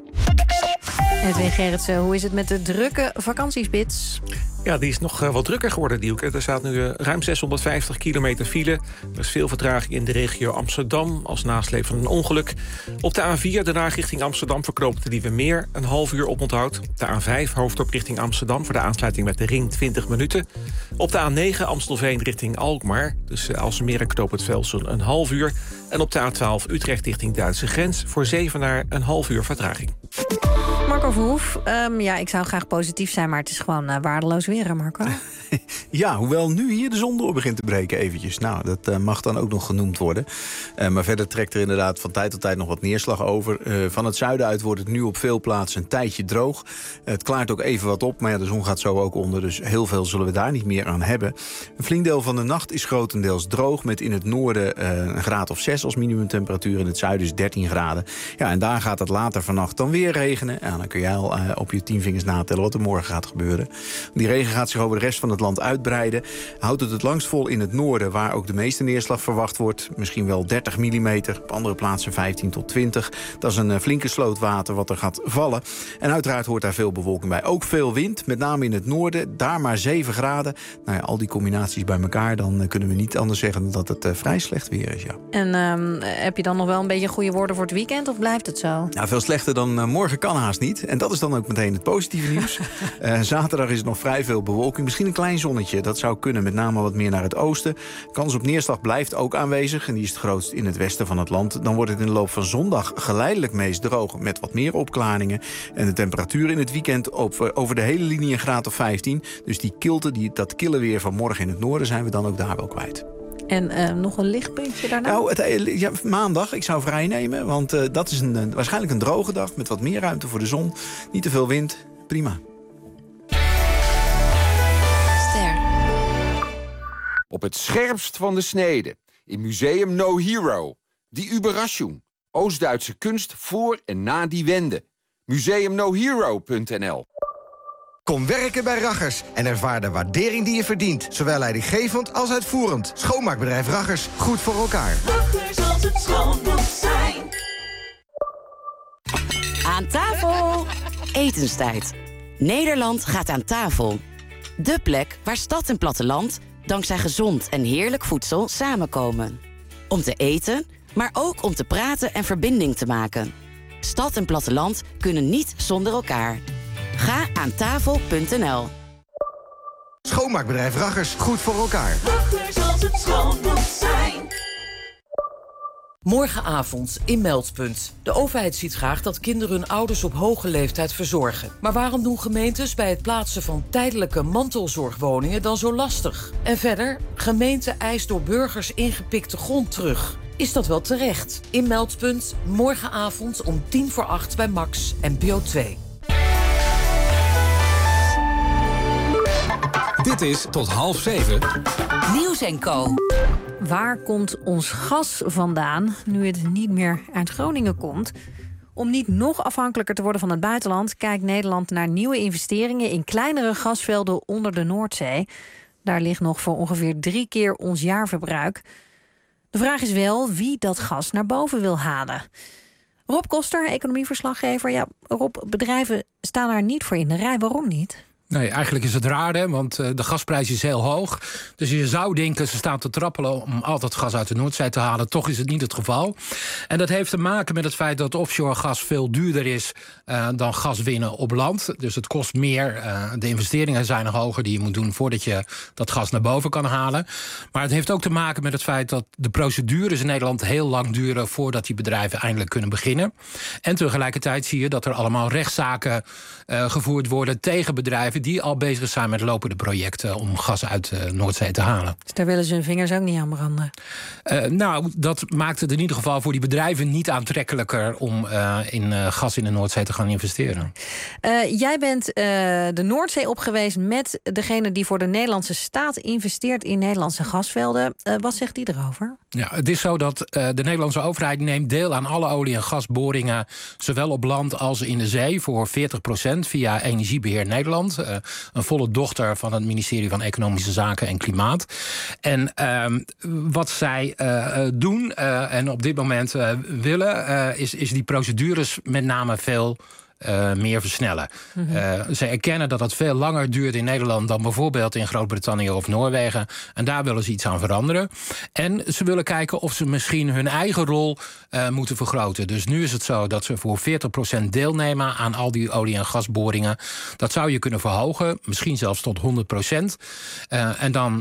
Edwin Gerritsen, hoe is het met de drukke vakantiespits? Ja, die is nog wat drukker geworden, Dielke. Er staat nu ruim 650 kilometer file. Er is veel vertraging in de regio Amsterdam als nasleep van een ongeluk. Op de A4, daarna richting Amsterdam, verknoopt de Nieuwe Meer een half uur oponthoud. Op de A5, hoofddorp richting Amsterdam, voor de aansluiting met de ring 20 minuten. Op de A9, Amstelveen richting Alkmaar. Dus Alsmeer en Knoop het Velsen een half uur. En op de A12, Utrecht richting Duitse grens, voor Zevenaar een half uur vertraging. Marco Verhoef, ik zou graag positief zijn, maar het is gewoon waardeloos weer, hè Marco? Ja, hoewel nu hier de zon door begint te breken eventjes. Nou, dat mag dan ook nog genoemd worden. Maar verder trekt er inderdaad van tijd tot tijd nog wat neerslag over. Van het zuiden uit wordt het nu op veel plaatsen een tijdje droog. Het klaart ook even wat op, maar ja, de zon gaat zo ook onder. Dus heel veel zullen we daar niet meer aan hebben. Een flink deel van de nacht is grotendeels droog, met in het noorden een graad of 6 als minimumtemperatuur. In het zuiden is 13 graden. Ja, en daar gaat het later vannacht dan weer regenen. Ja, dan kun jij al op je 10 vingers natellen wat er morgen gaat gebeuren. Die regen gaat zich over de rest van het land uitbreiden. Houdt het langst vol in het noorden, waar ook de meeste neerslag verwacht wordt. Misschien wel 30 mm, op andere plaatsen 15 tot 20. Dat is een flinke sloot water wat er gaat vallen. En uiteraard hoort daar veel bewolking bij. Ook veel wind, met name in het noorden. Daar maar 7 graden. Nou ja, al die combinaties bij elkaar, dan kunnen we niet anders zeggen dan dat het vrij slecht weer is. Ja. En heb je dan nog wel een beetje goede woorden voor het weekend, of blijft het zo? Nou, veel slechter dan morgen kan haast niet. En dat is dan ook meteen het positieve nieuws. Zaterdag is nog vrij veel bewolking. Misschien een klein zonnetje, dat zou kunnen, met name wat meer naar het oosten. Kans op neerslag blijft ook aanwezig en die is het grootst in het westen van het land. Dan wordt het in de loop van zondag geleidelijk meest droog met wat meer opklaringen. En de temperatuur in het weekend over de hele linie een graad of 15. Dus die kilte, dat kille weer van morgen in het noorden zijn we dan ook daar wel kwijt. En nog een lichtpuntje daarna? Nou, maandag, ik zou vrij nemen, want dat is waarschijnlijk een droge dag met wat meer ruimte voor de zon. Niet te veel wind, prima. Op het scherpst van de snede, in Museum No Hero. Die Überraschung. Oost-Duitse kunst voor en na die wende. museumnohero.nl. Kom werken bij Raggers en ervaar de waardering die je verdient. Zowel leidinggevend als uitvoerend. Schoonmaakbedrijf Raggers, goed voor elkaar. Raggers, als het schoon moet zijn. Aan tafel! Etenstijd. Nederland gaat aan tafel. De plek waar stad en platteland dankzij gezond en heerlijk voedsel samenkomen. Om te eten, maar ook om te praten en verbinding te maken. Stad en platteland kunnen niet zonder elkaar. Ga aan tafel.nl. Schoonmaakbedrijf Raggers, goed voor elkaar. Raggers, als het schoon moet zijn. Morgenavond in Meldpunt. De overheid ziet graag dat kinderen hun ouders op hoge leeftijd verzorgen. Maar waarom doen gemeentes bij het plaatsen van tijdelijke mantelzorgwoningen dan zo lastig? En verder, gemeente eist door burgers ingepikte grond terug. is dat wel terecht. In Meldpunt, morgenavond om 7:50 bij Max, NPO 2. Dit is tot 6:30. Nieuws & Co. Waar komt ons gas vandaan nu het niet meer uit Groningen komt? Om niet nog afhankelijker te worden van het buitenland, kijkt Nederland naar nieuwe investeringen in kleinere gasvelden onder de Noordzee. Daar ligt nog voor ongeveer 3 keer ons jaarverbruik. De vraag is wel wie dat gas naar boven wil halen. Rob Koster, economieverslaggever. Ja, Rob, bedrijven staan daar niet voor in de rij. Waarom niet? Nee, eigenlijk is het raar, hè, want de gasprijs is heel hoog. Dus je zou denken, ze staan te trappelen om al dat gas uit de Noordzee te halen. Toch is het niet het geval. En dat heeft te maken met het feit dat offshore gas veel duurder is dan gas winnen op land. Dus het kost meer. De investeringen zijn nog hoger die je moet doen voordat je dat gas naar boven kan halen. Maar het heeft ook te maken met het feit dat de procedures in Nederland heel lang duren voordat die bedrijven eindelijk kunnen beginnen. En tegelijkertijd zie je dat er allemaal rechtszaken gevoerd worden tegen bedrijven die al bezig zijn met lopende projecten om gas uit de Noordzee te halen. Dus daar willen ze hun vingers ook niet aan branden. Nou, dat maakt het in ieder geval voor die bedrijven niet aantrekkelijker om in gas in de Noordzee te gaan investeren. Jij bent de Noordzee op geweest met degene die voor de Nederlandse staat investeert in Nederlandse gasvelden. Wat zegt die erover? Ja, het is zo dat de Nederlandse overheid neemt deel aan alle olie- en gasboringen, zowel op land als in de zee, voor 40% via Energiebeheer Nederland. Een volle dochter van het ministerie van Economische Zaken en Klimaat. En wat zij doen en op dit moment willen, is die procedures met name veel meer versnellen. Ze erkennen dat het veel langer duurt in Nederland dan bijvoorbeeld in Groot-Brittannië of Noorwegen. En daar willen ze iets aan veranderen. En ze willen kijken of ze misschien hun eigen rol moeten vergroten. Dus nu is het zo dat ze voor 40% deelnemen aan al die olie- en gasboringen. Dat zou je kunnen verhogen, misschien zelfs tot 100%. En dan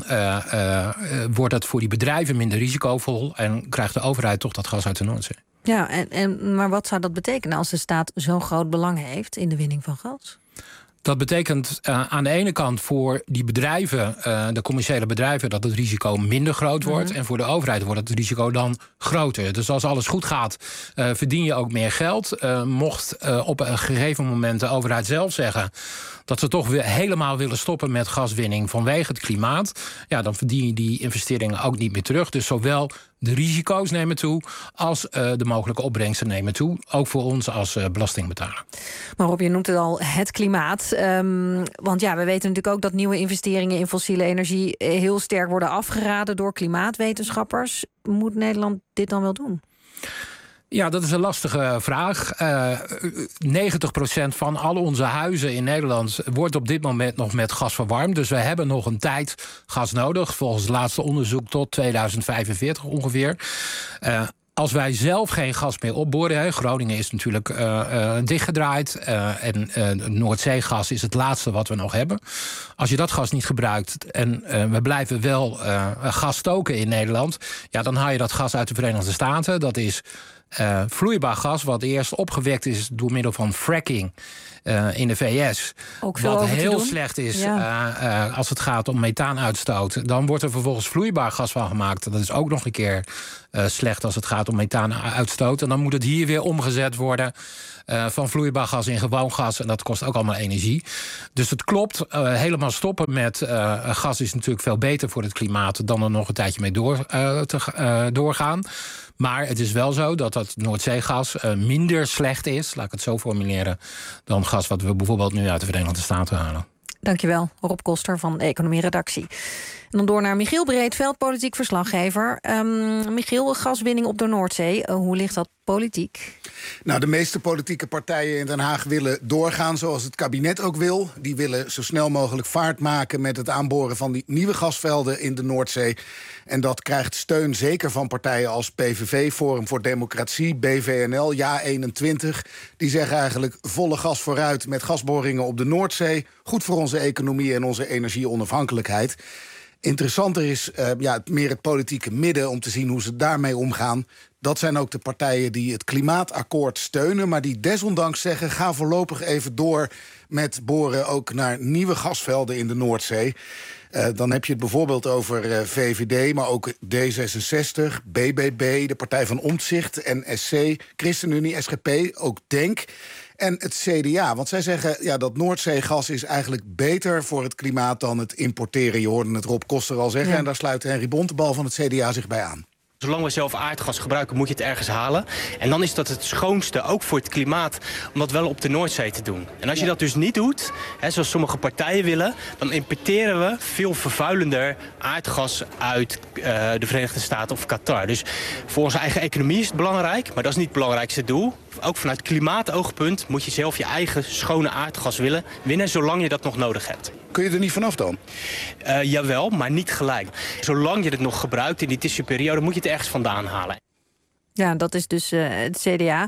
wordt het voor die bedrijven minder risicovol en krijgt de overheid toch dat gas uit de Noordzee. Ja, maar wat zou dat betekenen als de staat zo'n groot belang heeft in de winning van gas? Dat betekent aan de ene kant voor die bedrijven, de commerciële bedrijven, dat het risico minder groot wordt. En voor de overheid wordt het risico dan groter. Dus als alles goed gaat, verdien je ook meer geld. Mocht op een gegeven moment de overheid zelf zeggen dat ze toch weer helemaal willen stoppen met gaswinning vanwege het klimaat, ja, dan verdien je die investeringen ook niet meer terug. Dus zowel de risico's nemen toe als de mogelijke opbrengsten nemen toe. Ook voor ons als belastingbetaler. Maar Rob, je noemt het al het klimaat. Want ja, we weten natuurlijk ook dat nieuwe investeringen in fossiele energie heel sterk worden afgeraden door klimaatwetenschappers. Moet Nederland dit dan wel doen? Ja, dat is een lastige vraag. 90% van al onze huizen in Nederland wordt op dit moment nog met gas verwarmd. Dus we hebben nog een tijd gas nodig. Volgens het laatste onderzoek tot 2045 ongeveer. Als wij zelf geen gas meer opboren, Groningen is natuurlijk dichtgedraaid en Noordzeegas is het laatste wat we nog hebben. Als je dat gas niet gebruikt en we blijven wel gas stoken in Nederland, ja, dan haal je dat gas uit de Verenigde Staten. Dat is vloeibaar gas, wat eerst opgewekt is door middel van fracking in de VS. Wat heel slecht is als het gaat om methaanuitstoot. Dan wordt er vervolgens vloeibaar gas van gemaakt. Dat is ook nog een keer slecht als het gaat om methaanuitstoot. En dan moet het hier weer omgezet worden van vloeibaar gas in gewoon gas. En dat kost ook allemaal energie. Dus het klopt, helemaal stoppen met gas is natuurlijk veel beter voor het klimaat dan er nog een tijdje mee doorgaan. Maar het is wel zo dat dat Noordzeegas minder slecht is, laat ik het zo formuleren, dan gas wat we bijvoorbeeld nu uit de Verenigde Staten halen. Dankjewel, Rob Koster van de Economie-redactie. En dan door naar Michiel Breedveld, politiek verslaggever. Michiel, gaswinning op de Noordzee, hoe ligt dat politiek? Nou, de meeste politieke partijen in Den Haag willen doorgaan zoals het kabinet ook wil. Die willen zo snel mogelijk vaart maken met het aanboren van die nieuwe gasvelden in de Noordzee. En dat krijgt steun zeker van partijen als PVV, Forum voor Democratie, BVNL, Ja21. Die zeggen eigenlijk volle gas vooruit met gasboringen op de Noordzee. Goed voor onze economie en onze energieonafhankelijkheid. Interessanter is meer het politieke midden om te zien hoe ze daarmee omgaan. Dat zijn ook de partijen die het klimaatakkoord steunen, maar die desondanks zeggen, ga voorlopig even door met boren ook naar nieuwe gasvelden in de Noordzee. Dan heb je het bijvoorbeeld over VVD, maar ook D66, BBB, de Partij van Omtzigt, NSC, ChristenUnie, SGP, ook DENK en het CDA. Want zij zeggen, dat Noordzeegas is eigenlijk beter voor het klimaat dan het importeren. Je hoorde het Rob Koster al zeggen, en daar sluit Henry Bontebal van het CDA zich bij aan. Zolang we zelf aardgas gebruiken, moet je het ergens halen. En dan is dat het schoonste, ook voor het klimaat, om dat wel op de Noordzee te doen. En als je dat dus niet doet, zoals sommige partijen willen, dan importeren we veel vervuilender aardgas uit de Verenigde Staten of Qatar. Dus voor onze eigen economie is het belangrijk, maar dat is niet het belangrijkste doel. Ook vanuit klimaatoogpunt moet je zelf je eigen schone aardgas winnen, zolang je dat nog nodig hebt. Kun je er niet vanaf dan? Jawel, maar niet gelijk. Zolang je het nog gebruikt in die tussenperiode, moet je het ergens vandaan halen. Ja, dat is dus het CDA.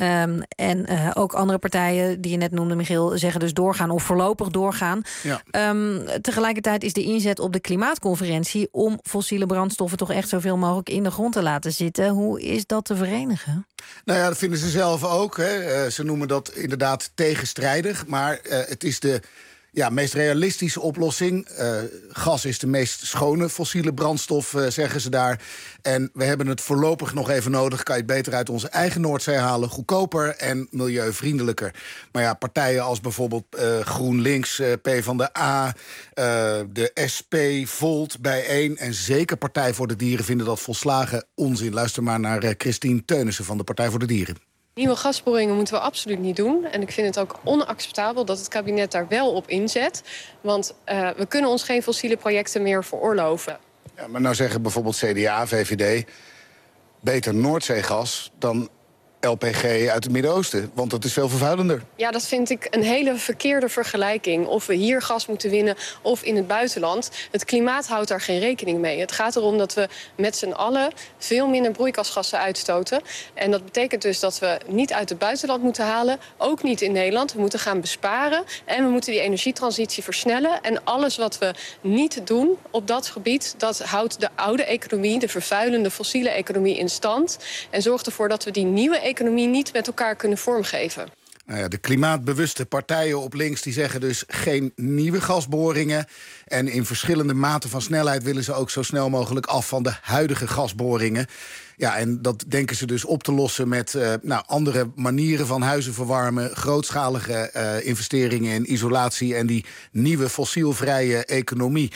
En ook andere partijen die je net noemde, Michiel, zeggen dus doorgaan of voorlopig doorgaan. Ja. Tegelijkertijd is de inzet op de klimaatconferentie om fossiele brandstoffen toch echt zoveel mogelijk in de grond te laten zitten. Hoe is dat te verenigen? Nou ja, dat vinden ze zelf ook. Hè. Ze noemen dat inderdaad tegenstrijdig, maar het is de meest realistische oplossing. Gas is de meest schone fossiele brandstof, zeggen ze daar. En we hebben het voorlopig nog even nodig. Kan je het beter uit onze eigen Noordzee halen. Goedkoper en milieuvriendelijker. Maar ja, partijen als bijvoorbeeld GroenLinks, PvdA, de SP, Volt, Bijeen en zeker Partij voor de Dieren vinden dat volslagen onzin. Luister maar naar Christine Teunissen van de Partij voor de Dieren. Nieuwe gasboringen moeten we absoluut niet doen. En ik vind het ook onacceptabel dat het kabinet daar wel op inzet. Want we kunnen ons geen fossiele projecten meer veroorloven. Ja, maar nou zeggen bijvoorbeeld CDA, VVD, beter Noordzeegas dan LPG uit het Midden-Oosten, want dat is veel vervuilender. Ja, dat vind ik een hele verkeerde vergelijking. Of we hier gas moeten winnen of in het buitenland. Het klimaat houdt daar geen rekening mee. Het gaat erom dat we met z'n allen veel minder broeikasgassen uitstoten. En dat betekent dus dat we niet uit het buitenland moeten halen, ook niet in Nederland. We moeten gaan besparen en we moeten die energietransitie versnellen. En alles wat we niet doen op dat gebied, dat houdt de oude economie, de vervuilende fossiele economie in stand. En zorgt ervoor dat we die nieuwe economie niet met elkaar kunnen vormgeven. Nou ja, de klimaatbewuste partijen op links die zeggen dus geen nieuwe gasboringen. En in verschillende maten van snelheid willen ze ook zo snel mogelijk af van de huidige gasboringen. Ja, en dat denken ze dus op te lossen met andere manieren van huizen verwarmen, grootschalige investeringen in isolatie en die nieuwe fossielvrije economie.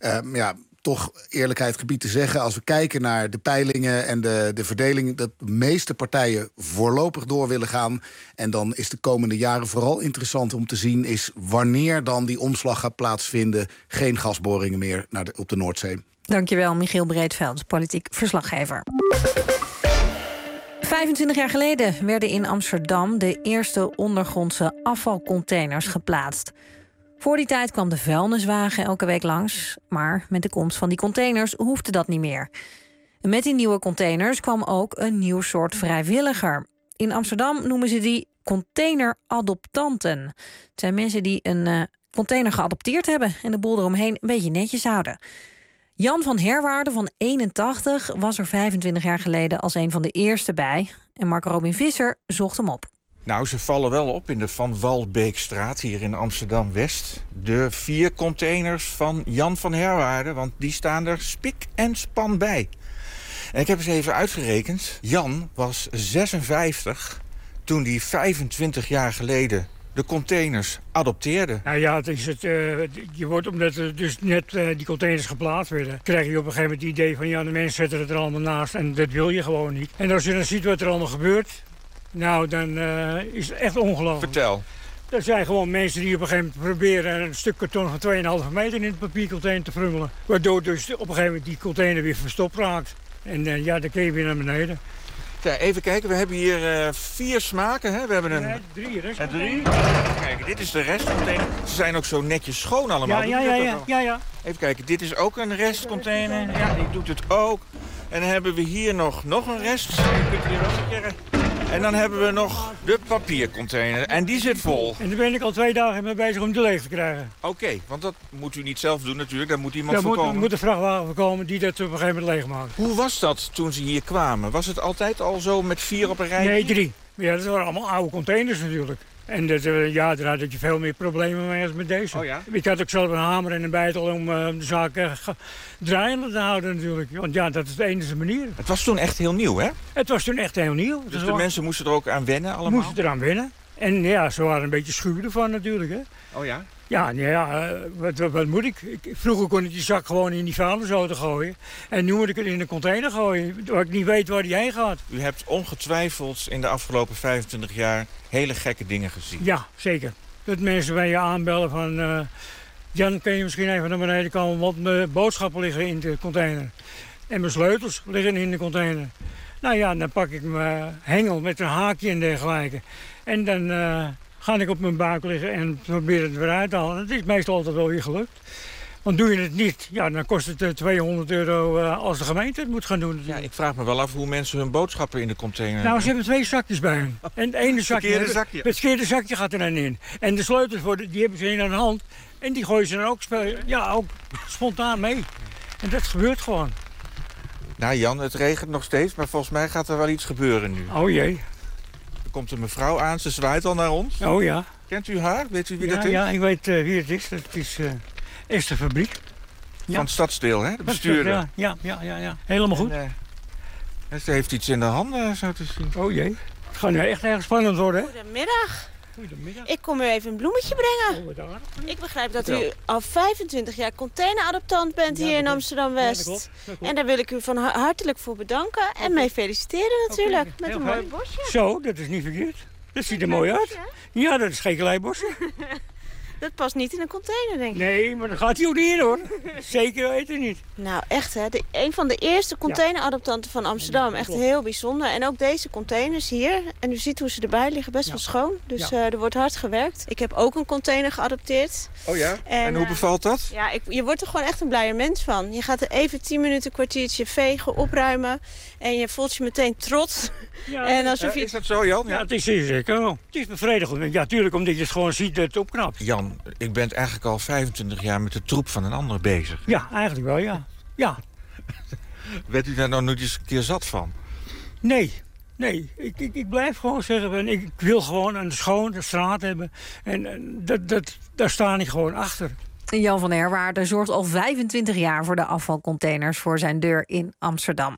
Toch eerlijkheid gebied te zeggen, als we kijken naar de peilingen en de verdeling, dat de meeste partijen voorlopig door willen gaan. En dan is de komende jaren vooral interessant om te zien is wanneer dan die omslag gaat plaatsvinden. Geen gasboringen meer op de Noordzee. Dankjewel, Michiel Breedveld, politiek verslaggever. 25 jaar geleden werden in Amsterdam de eerste ondergrondse afvalcontainers geplaatst. Voor die tijd kwam de vuilniswagen elke week langs. Maar met de komst van die containers hoefde dat niet meer. En met die nieuwe containers kwam ook een nieuw soort vrijwilliger. In Amsterdam noemen ze die containeradoptanten. Het zijn mensen die een container geadopteerd hebben en de boel eromheen een beetje netjes houden. Jan van Herwaarden van 81 was er 25 jaar geleden als een van de eerste bij. En Mark Robin Visser zocht hem op. Nou, ze vallen wel op in de Van Walbeekstraat hier in Amsterdam-West. De 4 containers van Jan van Herwaarden, want die staan er spik en span bij. En ik heb eens even uitgerekend. Jan was 56 toen hij 25 jaar geleden de containers adopteerde. Nou ja, het is je wordt, omdat er dus net die containers geplaatst werden, krijg je op een gegeven moment het idee van de mensen zetten het er allemaal naast en dat wil je gewoon niet. En als je dan ziet wat er allemaal gebeurt, nou, dan is het echt ongelooflijk. Vertel. Er zijn gewoon mensen die op een gegeven moment proberen een stuk karton van 2,5 meter in het papiercontainer te frummelen. Waardoor dus op een gegeven moment die container weer verstopt raakt. En dan kun je weer naar beneden. Ja, even kijken, we hebben hier 4 smaken. Hè? We hebben een 3 restcontainer. Kijk, dit is de restcontainer. Ze zijn ook zo netjes schoon allemaal. Ja. Even kijken, dit is ook een restcontainer. Ja, die doet het ook. En dan hebben we hier nog een rest. Je kunt hier ook een keer En dan hebben we nog de papiercontainer. En die zit vol. En daar ben ik al 2 dagen mee bezig om die leeg te krijgen. Oké, want dat moet u niet zelf doen natuurlijk. Daar moet iemand voor komen. Er moet een vrachtwagen voor komen die dat op een gegeven moment leeg maakt. Hoe was dat toen ze hier kwamen? Was het altijd al zo met 4 op een rij? Nee, 3. Ja, dat waren allemaal oude containers natuurlijk. En dat, daar had je veel meer problemen mee als met deze. Oh ja? Ik had ook zelf een hamer en een bijtel om de zaak draaiende te houden natuurlijk. Want ja, dat is de enige manier. Het was toen echt heel nieuw, hè? Het was toen echt heel nieuw. Dus de mensen moesten er ook aan wennen allemaal? Moesten eraan wennen. En ja, ze waren een beetje schuw ervan natuurlijk, hè. Oh ja? Ja, wat moet ik? Vroeger kon ik die zak gewoon in die vuilnisauto gooien. En nu moet ik het in een container gooien, waar ik niet weet waar die heen gaat. U hebt ongetwijfeld in de afgelopen 25 jaar hele gekke dingen gezien. Ja, zeker. Dat mensen bij je aanbellen van... Jan, kun je misschien even naar beneden komen, want mijn boodschappen liggen in de container. En mijn sleutels liggen in de container. Nou ja, dan pak ik mijn hengel met een haakje en dergelijke. En dan... ga ik op mijn buik liggen en probeer het weer uit te halen. Het is meestal altijd wel weer gelukt. Want doe je het niet, ja, dan kost het €200 als de gemeente het moet gaan doen. Ja, ik vraag me wel af hoe mensen hun boodschappen in de container Nou, ze hebben 2 zakjes bij hen. En het ene zakje, het verkeerde zakje gaat er dan in. En de sleutels die hebben ze in hun hand. En die gooien ze dan ook, ook spontaan mee. En dat gebeurt gewoon. Nou Jan, het regent nog steeds, maar volgens mij gaat er wel iets gebeuren nu. Oh jee. Er komt een mevrouw aan, ze zwaait al naar ons. Oh ja. Kent u haar? Weet u wie dat is? Ja, ik weet wie het is. Dat is Esther Fabriek. Van het Stadsdeel, hè? De bestuurder. Ja. Helemaal goed. En ze heeft iets in de handen, zo te zien. Oh jee. Het gaat nu echt erg spannend worden, hè? Goedemiddag. Ik kom u even een bloemetje brengen. Ik begrijp dat u al 25 jaar containeradoptant bent hier in Amsterdam-West. Ja, dat klopt. En daar wil ik u van hartelijk voor bedanken. En mee feliciteren natuurlijk. Met een mooi bosje. Zo, dat is niet verkeerd. Dat ziet er mooi uit. Ja, dat is geen klein bosje. Dat past niet in een container, denk ik. Nee, maar dat gaat hij ook niet in, hoor. Zeker weten niet. Nou, echt, hè. Een van de eerste containeradoptanten van Amsterdam. Echt heel bijzonder. En ook deze containers hier. En u ziet hoe ze erbij liggen, best wel schoon. Dus er wordt hard gewerkt. Ik heb ook een container geadopteerd. Oh ja? En hoe bevalt dat? Ja, je wordt er gewoon echt een blijer mens van. Je gaat er even 10 minuten, een kwartiertje vegen, opruimen. En je voelt je meteen trots. Ja, en alsof je... Is dat zo, Jan? Ja, het is zeker wel. Het is bevredigend. Ja, tuurlijk, omdat je het gewoon ziet dat het opknapt. Jan, ik ben eigenlijk al 25 jaar met de troep van een ander bezig. Ja, eigenlijk wel, ja. Werd u daar nou nooit eens een keer zat van? Nee. Ik blijf gewoon zeggen, ik wil gewoon een schone straat hebben. En daar sta ik gewoon achter. Jan van Herwaarden zorgt al 25 jaar voor de afvalcontainers voor zijn deur in Amsterdam.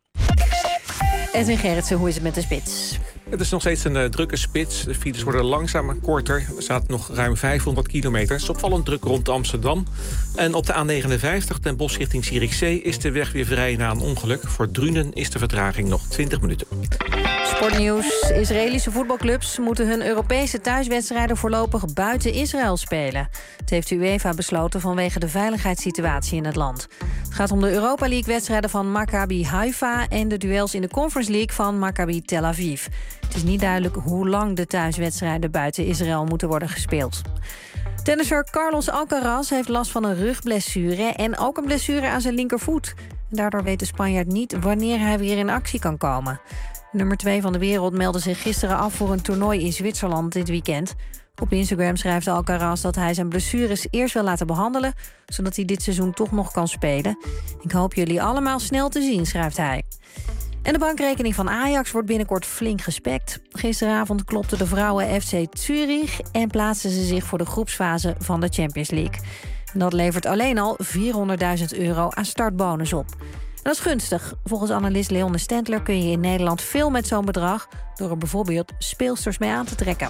Edwin Gerritsen, hoe is het met de spits? Het is nog steeds een drukke spits. De files worden langzamer, korter. Er staat nog ruim 500 kilometer. Het is opvallend druk rond Amsterdam. En op de A59 ten Bosch richting Zierikzee is de weg weer vrij na een ongeluk. Voor Drunen is de vertraging nog 20 minuten. Sportnieuws. Israëlische voetbalclubs moeten hun Europese thuiswedstrijden voorlopig buiten Israël spelen. Het heeft de UEFA besloten vanwege de veiligheidssituatie in het land. Het gaat om de Europa League-wedstrijden van Maccabi Haifa en de duels in de Conference League van Maccabi Tel Aviv. Het is niet duidelijk hoe lang de thuiswedstrijden buiten Israël moeten worden gespeeld. Tennisser Carlos Alcaraz heeft last van een rugblessure en ook een blessure aan zijn linkervoet. Daardoor weet de Spanjaard niet wanneer hij weer in actie kan komen. Nummer 2 van de wereld meldde zich gisteren af voor een toernooi in Zwitserland dit weekend. Op Instagram schrijft Alcaraz dat hij zijn blessures eerst wil laten behandelen, zodat hij dit seizoen toch nog kan spelen. Ik hoop jullie allemaal snel te zien, schrijft hij. En de bankrekening van Ajax wordt binnenkort flink gespekt. Gisteravond klopte de vrouwen FC Zurich en plaatsten ze zich voor de groepsfase van de Champions League. En dat levert alleen al €400.000 aan startbonus op. En dat is gunstig. Volgens analist Leonne Stentler kun je in Nederland veel met zo'n bedrag door er bijvoorbeeld speelsters mee aan te trekken.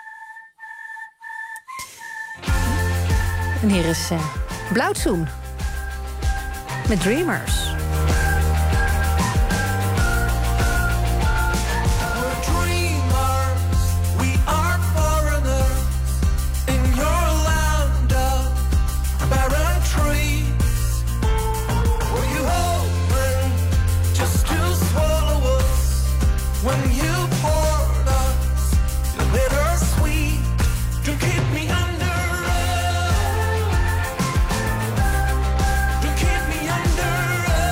En hier is Blauwtsoen met Dreamers. Under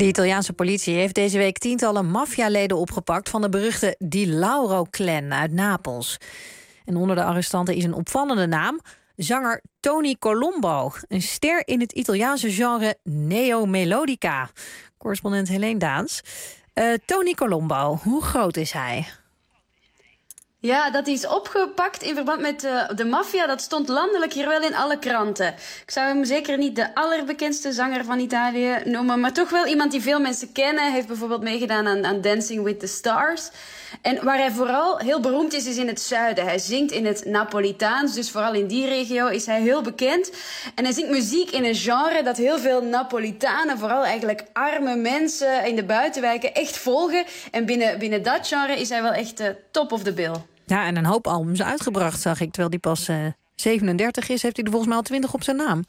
De Italiaanse politie heeft deze week tientallen maffialeden opgepakt van de beruchte Di Lauro-clan uit Napels. En onder de arrestanten is een opvallende naam: zanger Tony Colombo, een ster in het Italiaanse genre neo-melodica. Correspondent Helene Daans. Tony Colombo, hoe groot is hij? Ja, dat is opgepakt in verband met de maffia. Dat stond landelijk hier wel in alle kranten. Ik zou hem zeker niet de allerbekendste zanger van Italië noemen, maar toch wel iemand die veel mensen kennen. Hij heeft bijvoorbeeld meegedaan aan Dancing with the Stars. En waar hij vooral heel beroemd is in het zuiden. Hij zingt in het Napolitaans, dus vooral in die regio is hij heel bekend. En hij zingt muziek in een genre dat heel veel Napolitanen, vooral eigenlijk arme mensen in de buitenwijken, echt volgen. En binnen dat genre is hij wel echt top of the bill. Ja, en een hoop albums uitgebracht, zag ik. Terwijl hij pas 37 is, heeft hij er volgens mij al 20 op zijn naam.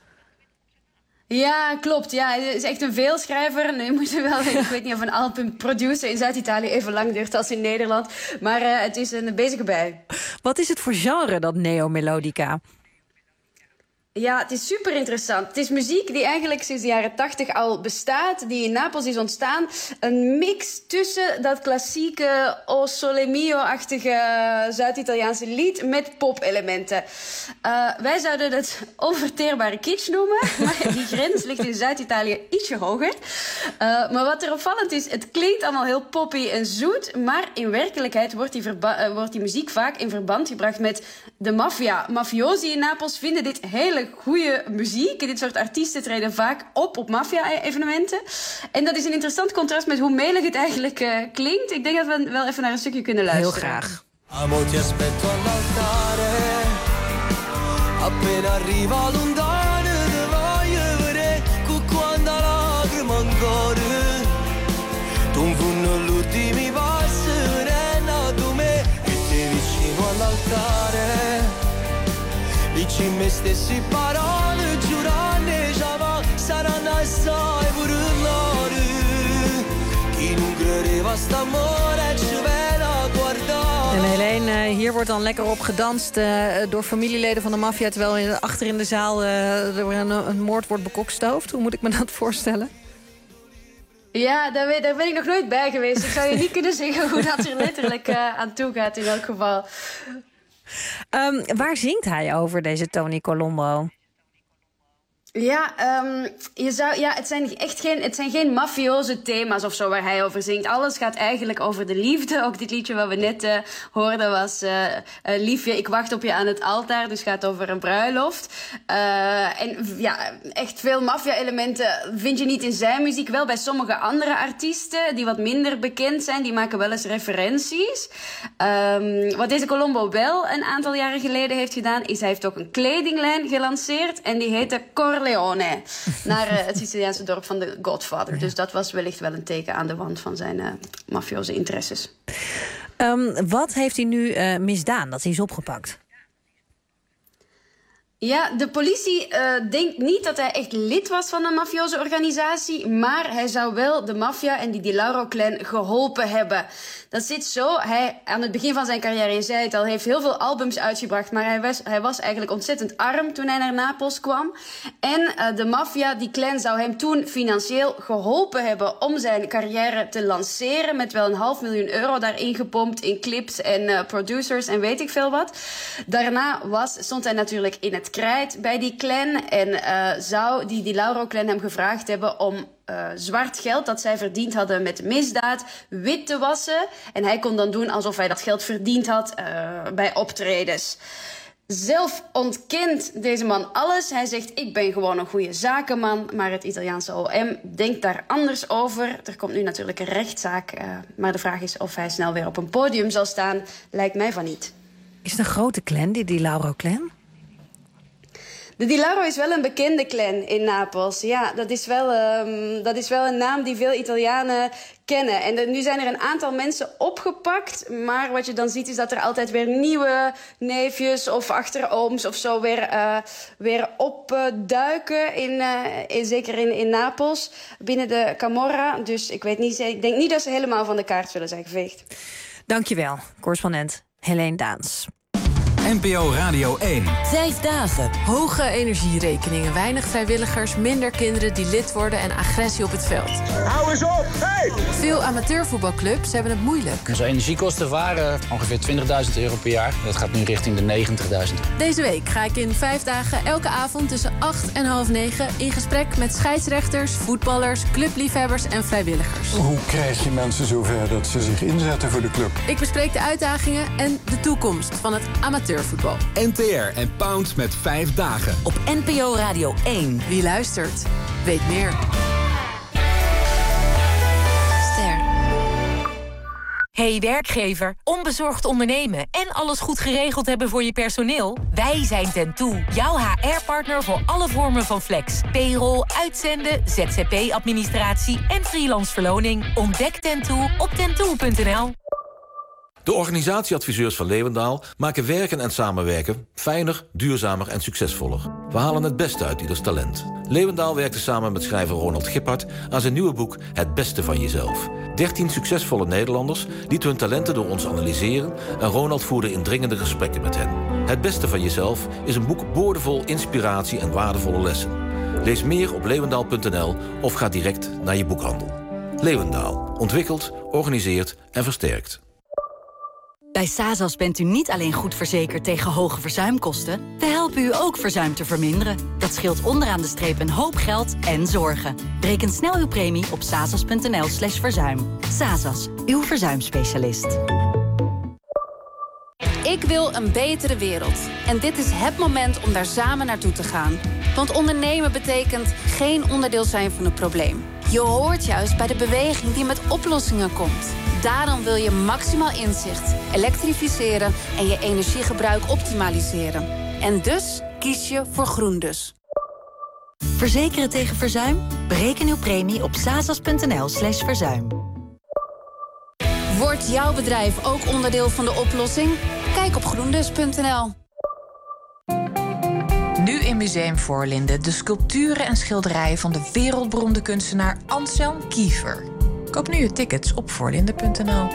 Ja, klopt. Ja, hij is echt een veelschrijver. Nu moeten we wel, ik weet niet of een album producer in Zuid-Italië even lang duurt als in Nederland. Maar het is een bezige bij. Wat is het voor genre, dat neo-melodica? Ja, het is super interessant. Het is muziek die eigenlijk sinds de jaren 80 al bestaat, die in Napels is ontstaan. Een mix tussen dat klassieke O Sole Mio-achtige Zuid-Italiaanse lied met pop-elementen. Wij zouden het onverteerbare kitsch noemen, maar die grens ligt in Zuid-Italië ietsje hoger. Maar wat er opvallend is, het klinkt allemaal heel poppy en zoet, maar in werkelijkheid wordt die muziek vaak in verband gebracht met de maffia. Mafiosi in Napels vinden dit hele goede muziek. Dit soort artiesten treden vaak op maffia-evenementen. En dat is een interessant contrast met hoe melig het eigenlijk klinkt. Ik denk dat we wel even naar een stukje kunnen luisteren. Heel graag. Amo ti aspetto all'altare. Appena arriva l'ondane te voglio vedere con quando lacrima ancora. Tu funno l'ultimi passi venendo tu me e te vicino all'altare. Dici me stessi parole giurane già saranno assai pure loro. Chi non credeva st'amore ci vede a guardare. En Helene, hier wordt dan lekker op gedanst door familieleden van de maffia, terwijl achter in de zaal er een moord wordt bekokstoofd. Hoe moet ik me dat voorstellen? Ja, daar ben ik nog nooit bij geweest. Ik zou je niet kunnen zeggen hoe dat er letterlijk aan toe gaat in elk geval. Waar zingt hij over, deze Tony Colombo? Ja, het zijn geen mafioze thema's of zo waar hij over zingt. Alles gaat eigenlijk over de liefde. Ook dit liedje wat we net hoorden was Liefje, ik wacht op je aan het altaar. Dus gaat over een bruiloft. En ja, echt veel maffia-elementen vind je niet in zijn muziek. Wel bij sommige andere artiesten die wat minder bekend zijn. Die maken wel eens referenties. Wat deze Colombo wel een aantal jaren geleden heeft gedaan, is hij heeft ook een kledinglijn gelanceerd. En die heette Corleone. Naar het Siciliaanse dorp van de Godfather. Ja. Dus dat was wellicht wel een teken aan de wand van zijn mafioze interesses. Wat heeft hij nu misdaan dat hij is opgepakt? Ja, de politie denkt niet dat hij echt lid was van een mafioze organisatie, maar hij zou wel de maffia en die Di Lauro-clan geholpen hebben. Dat zit zo. Hij, aan het begin van zijn carrière, je zei het al, heeft heel veel albums uitgebracht, maar hij was eigenlijk ontzettend arm toen hij naar Napels kwam. En de maffia, die clan, zou hem toen financieel geholpen hebben om zijn carrière te lanceren, met wel €500.000 daarin gepompt in clips en producers en weet ik veel wat. Daarna stond hij natuurlijk in het krijt bij die clan en zou die Di Lauro-clan hem gevraagd hebben om zwart geld dat zij verdiend hadden met misdaad wit te wassen. En hij kon dan doen alsof hij dat geld verdiend had bij optredens. Zelf ontkent deze man alles. Hij zegt, ik ben gewoon een goede zakenman. Maar het Italiaanse OM denkt daar anders over. Er komt nu natuurlijk een rechtszaak. Maar de vraag is of hij snel weer op een podium zal staan. Lijkt mij van niet. Is het een grote clan, die Di Lauro-clan? De Di Lauro is wel een bekende clan in Napels. Ja, dat is wel een naam die veel Italianen kennen. En nu zijn er een aantal mensen opgepakt. Maar wat je dan ziet is dat er altijd weer nieuwe neefjes of achterooms of zo weer opduiken. Zeker in Napels, binnen de Camorra. Dus ik denk niet dat ze helemaal van de kaart zullen zijn geveegd. Dankjewel, correspondent Helene Daans. NPO Radio 1. 5 dagen. Hoge energierekeningen, weinig vrijwilligers, minder kinderen die lid worden en agressie op het veld. Hou eens op! Hey! Veel amateurvoetbalclubs hebben het moeilijk. Onze energiekosten waren ongeveer €20.000 per jaar. Dat gaat nu richting de €90.000. Deze week ga ik in 5 dagen elke avond tussen 8 en half 9 in gesprek met scheidsrechters, voetballers, clubliefhebbers en vrijwilligers. Hoe krijg je mensen zover dat ze zich inzetten voor de club? Ik bespreek de uitdagingen en de toekomst van het amateurvoetbal. NTR en Pound met 5 dagen. Op NPO Radio 1. Wie luistert, weet meer. Ster. Hey werkgever, onbezorgd ondernemen en alles goed geregeld hebben voor je personeel? Wij zijn Tentoo, jouw HR-partner voor alle vormen van flex. Payroll, uitzenden, ZZP-administratie en freelance verloning. Ontdek Tentoo op tentoo.nl. De organisatieadviseurs van Leeuwendaal maken werken en samenwerken fijner, duurzamer en succesvoller. We halen het beste uit ieders talent. Leeuwendaal werkte samen met schrijver Ronald Gippard aan zijn nieuwe boek Het Beste van Jezelf. 13 succesvolle Nederlanders lieten hun talenten door ons analyseren en Ronald voerde indringende gesprekken met hen. Het Beste van Jezelf is een boek boordevol inspiratie en waardevolle lessen. Lees meer op leeuwendaal.nl of ga direct naar je boekhandel. Leeuwendaal. Ontwikkeld, organiseert en versterkt. Bij Sazas bent u niet alleen goed verzekerd tegen hoge verzuimkosten. We helpen u ook verzuim te verminderen. Dat scheelt onderaan de streep een hoop geld en zorgen. Bereken snel uw premie op sazas.nl/verzuim. Sazas, uw verzuimspecialist. Ik wil een betere wereld. En dit is het moment om daar samen naartoe te gaan. Want ondernemen betekent geen onderdeel zijn van het probleem. Je hoort juist bij de beweging die met oplossingen komt. Daarom wil je maximaal inzicht, elektrificeren en je energiegebruik optimaliseren. En dus kies je voor GroenDus. Verzekeren tegen verzuim? Bereken uw premie op sazas.nl/verzuim. Wordt jouw bedrijf ook onderdeel van de oplossing? Kijk op groendus.nl. Nu in Museum Voorlinden de sculpturen en schilderijen van de wereldberoemde kunstenaar Anselm Kiefer. Koop nu je tickets op voorlinden.nl.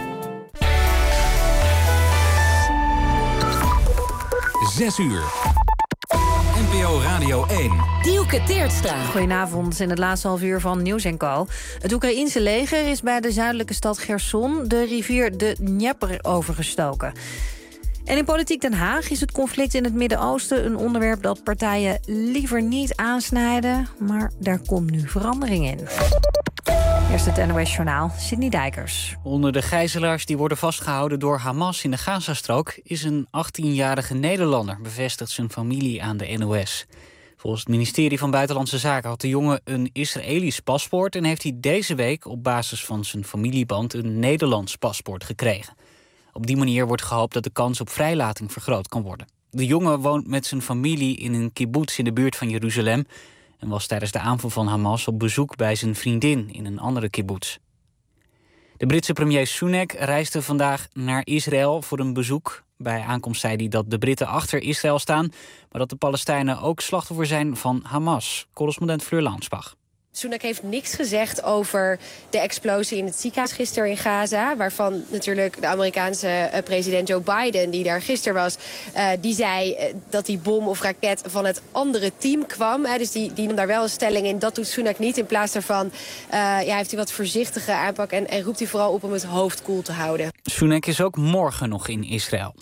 6 uur. NPO Radio 1. Dielke Teertstra. Goedenavond, in het laatste half uur van Nieuws & Co. Het Oekraïense leger is bij de zuidelijke stad Cherson de rivier de Dnieper overgestoken. En in Politiek Den Haag is het conflict in het Midden-Oosten een onderwerp dat partijen liever niet aansnijden. Maar daar komt nu verandering in. Eerst het NOS-journaal, Sidney Dijkers. Onder de gijzelaars die worden vastgehouden door Hamas in de Gazastrook is een 18-jarige Nederlander, bevestigt zijn familie aan de NOS. Volgens het ministerie van Buitenlandse Zaken had de jongen een Israëlisch paspoort en heeft hij deze week op basis van zijn familieband een Nederlands paspoort gekregen. Op die manier wordt gehoopt dat de kans op vrijlating vergroot kan worden. De jongen woont met zijn familie in een kibbutz in de buurt van Jeruzalem en was tijdens de aanval van Hamas op bezoek bij zijn vriendin in een andere kibbutz. De Britse premier Sunak reisde vandaag naar Israël voor een bezoek. Bij aankomst zei hij dat de Britten achter Israël staan, maar dat de Palestijnen ook slachtoffer zijn van Hamas. Correspondent Fleur Launsbach. Sunak heeft niks gezegd over de explosie in het ziekenhuis gisteren in Gaza, waarvan natuurlijk de Amerikaanse president Joe Biden, die daar gisteren was, die zei dat die bom of raket van het andere team kwam. Dus die nam daar wel een stelling in. Dat doet Sunak niet. In plaats daarvan heeft hij wat voorzichtige aanpak en roept hij vooral op om het hoofd koel te houden. Sunak is ook morgen nog in Israël.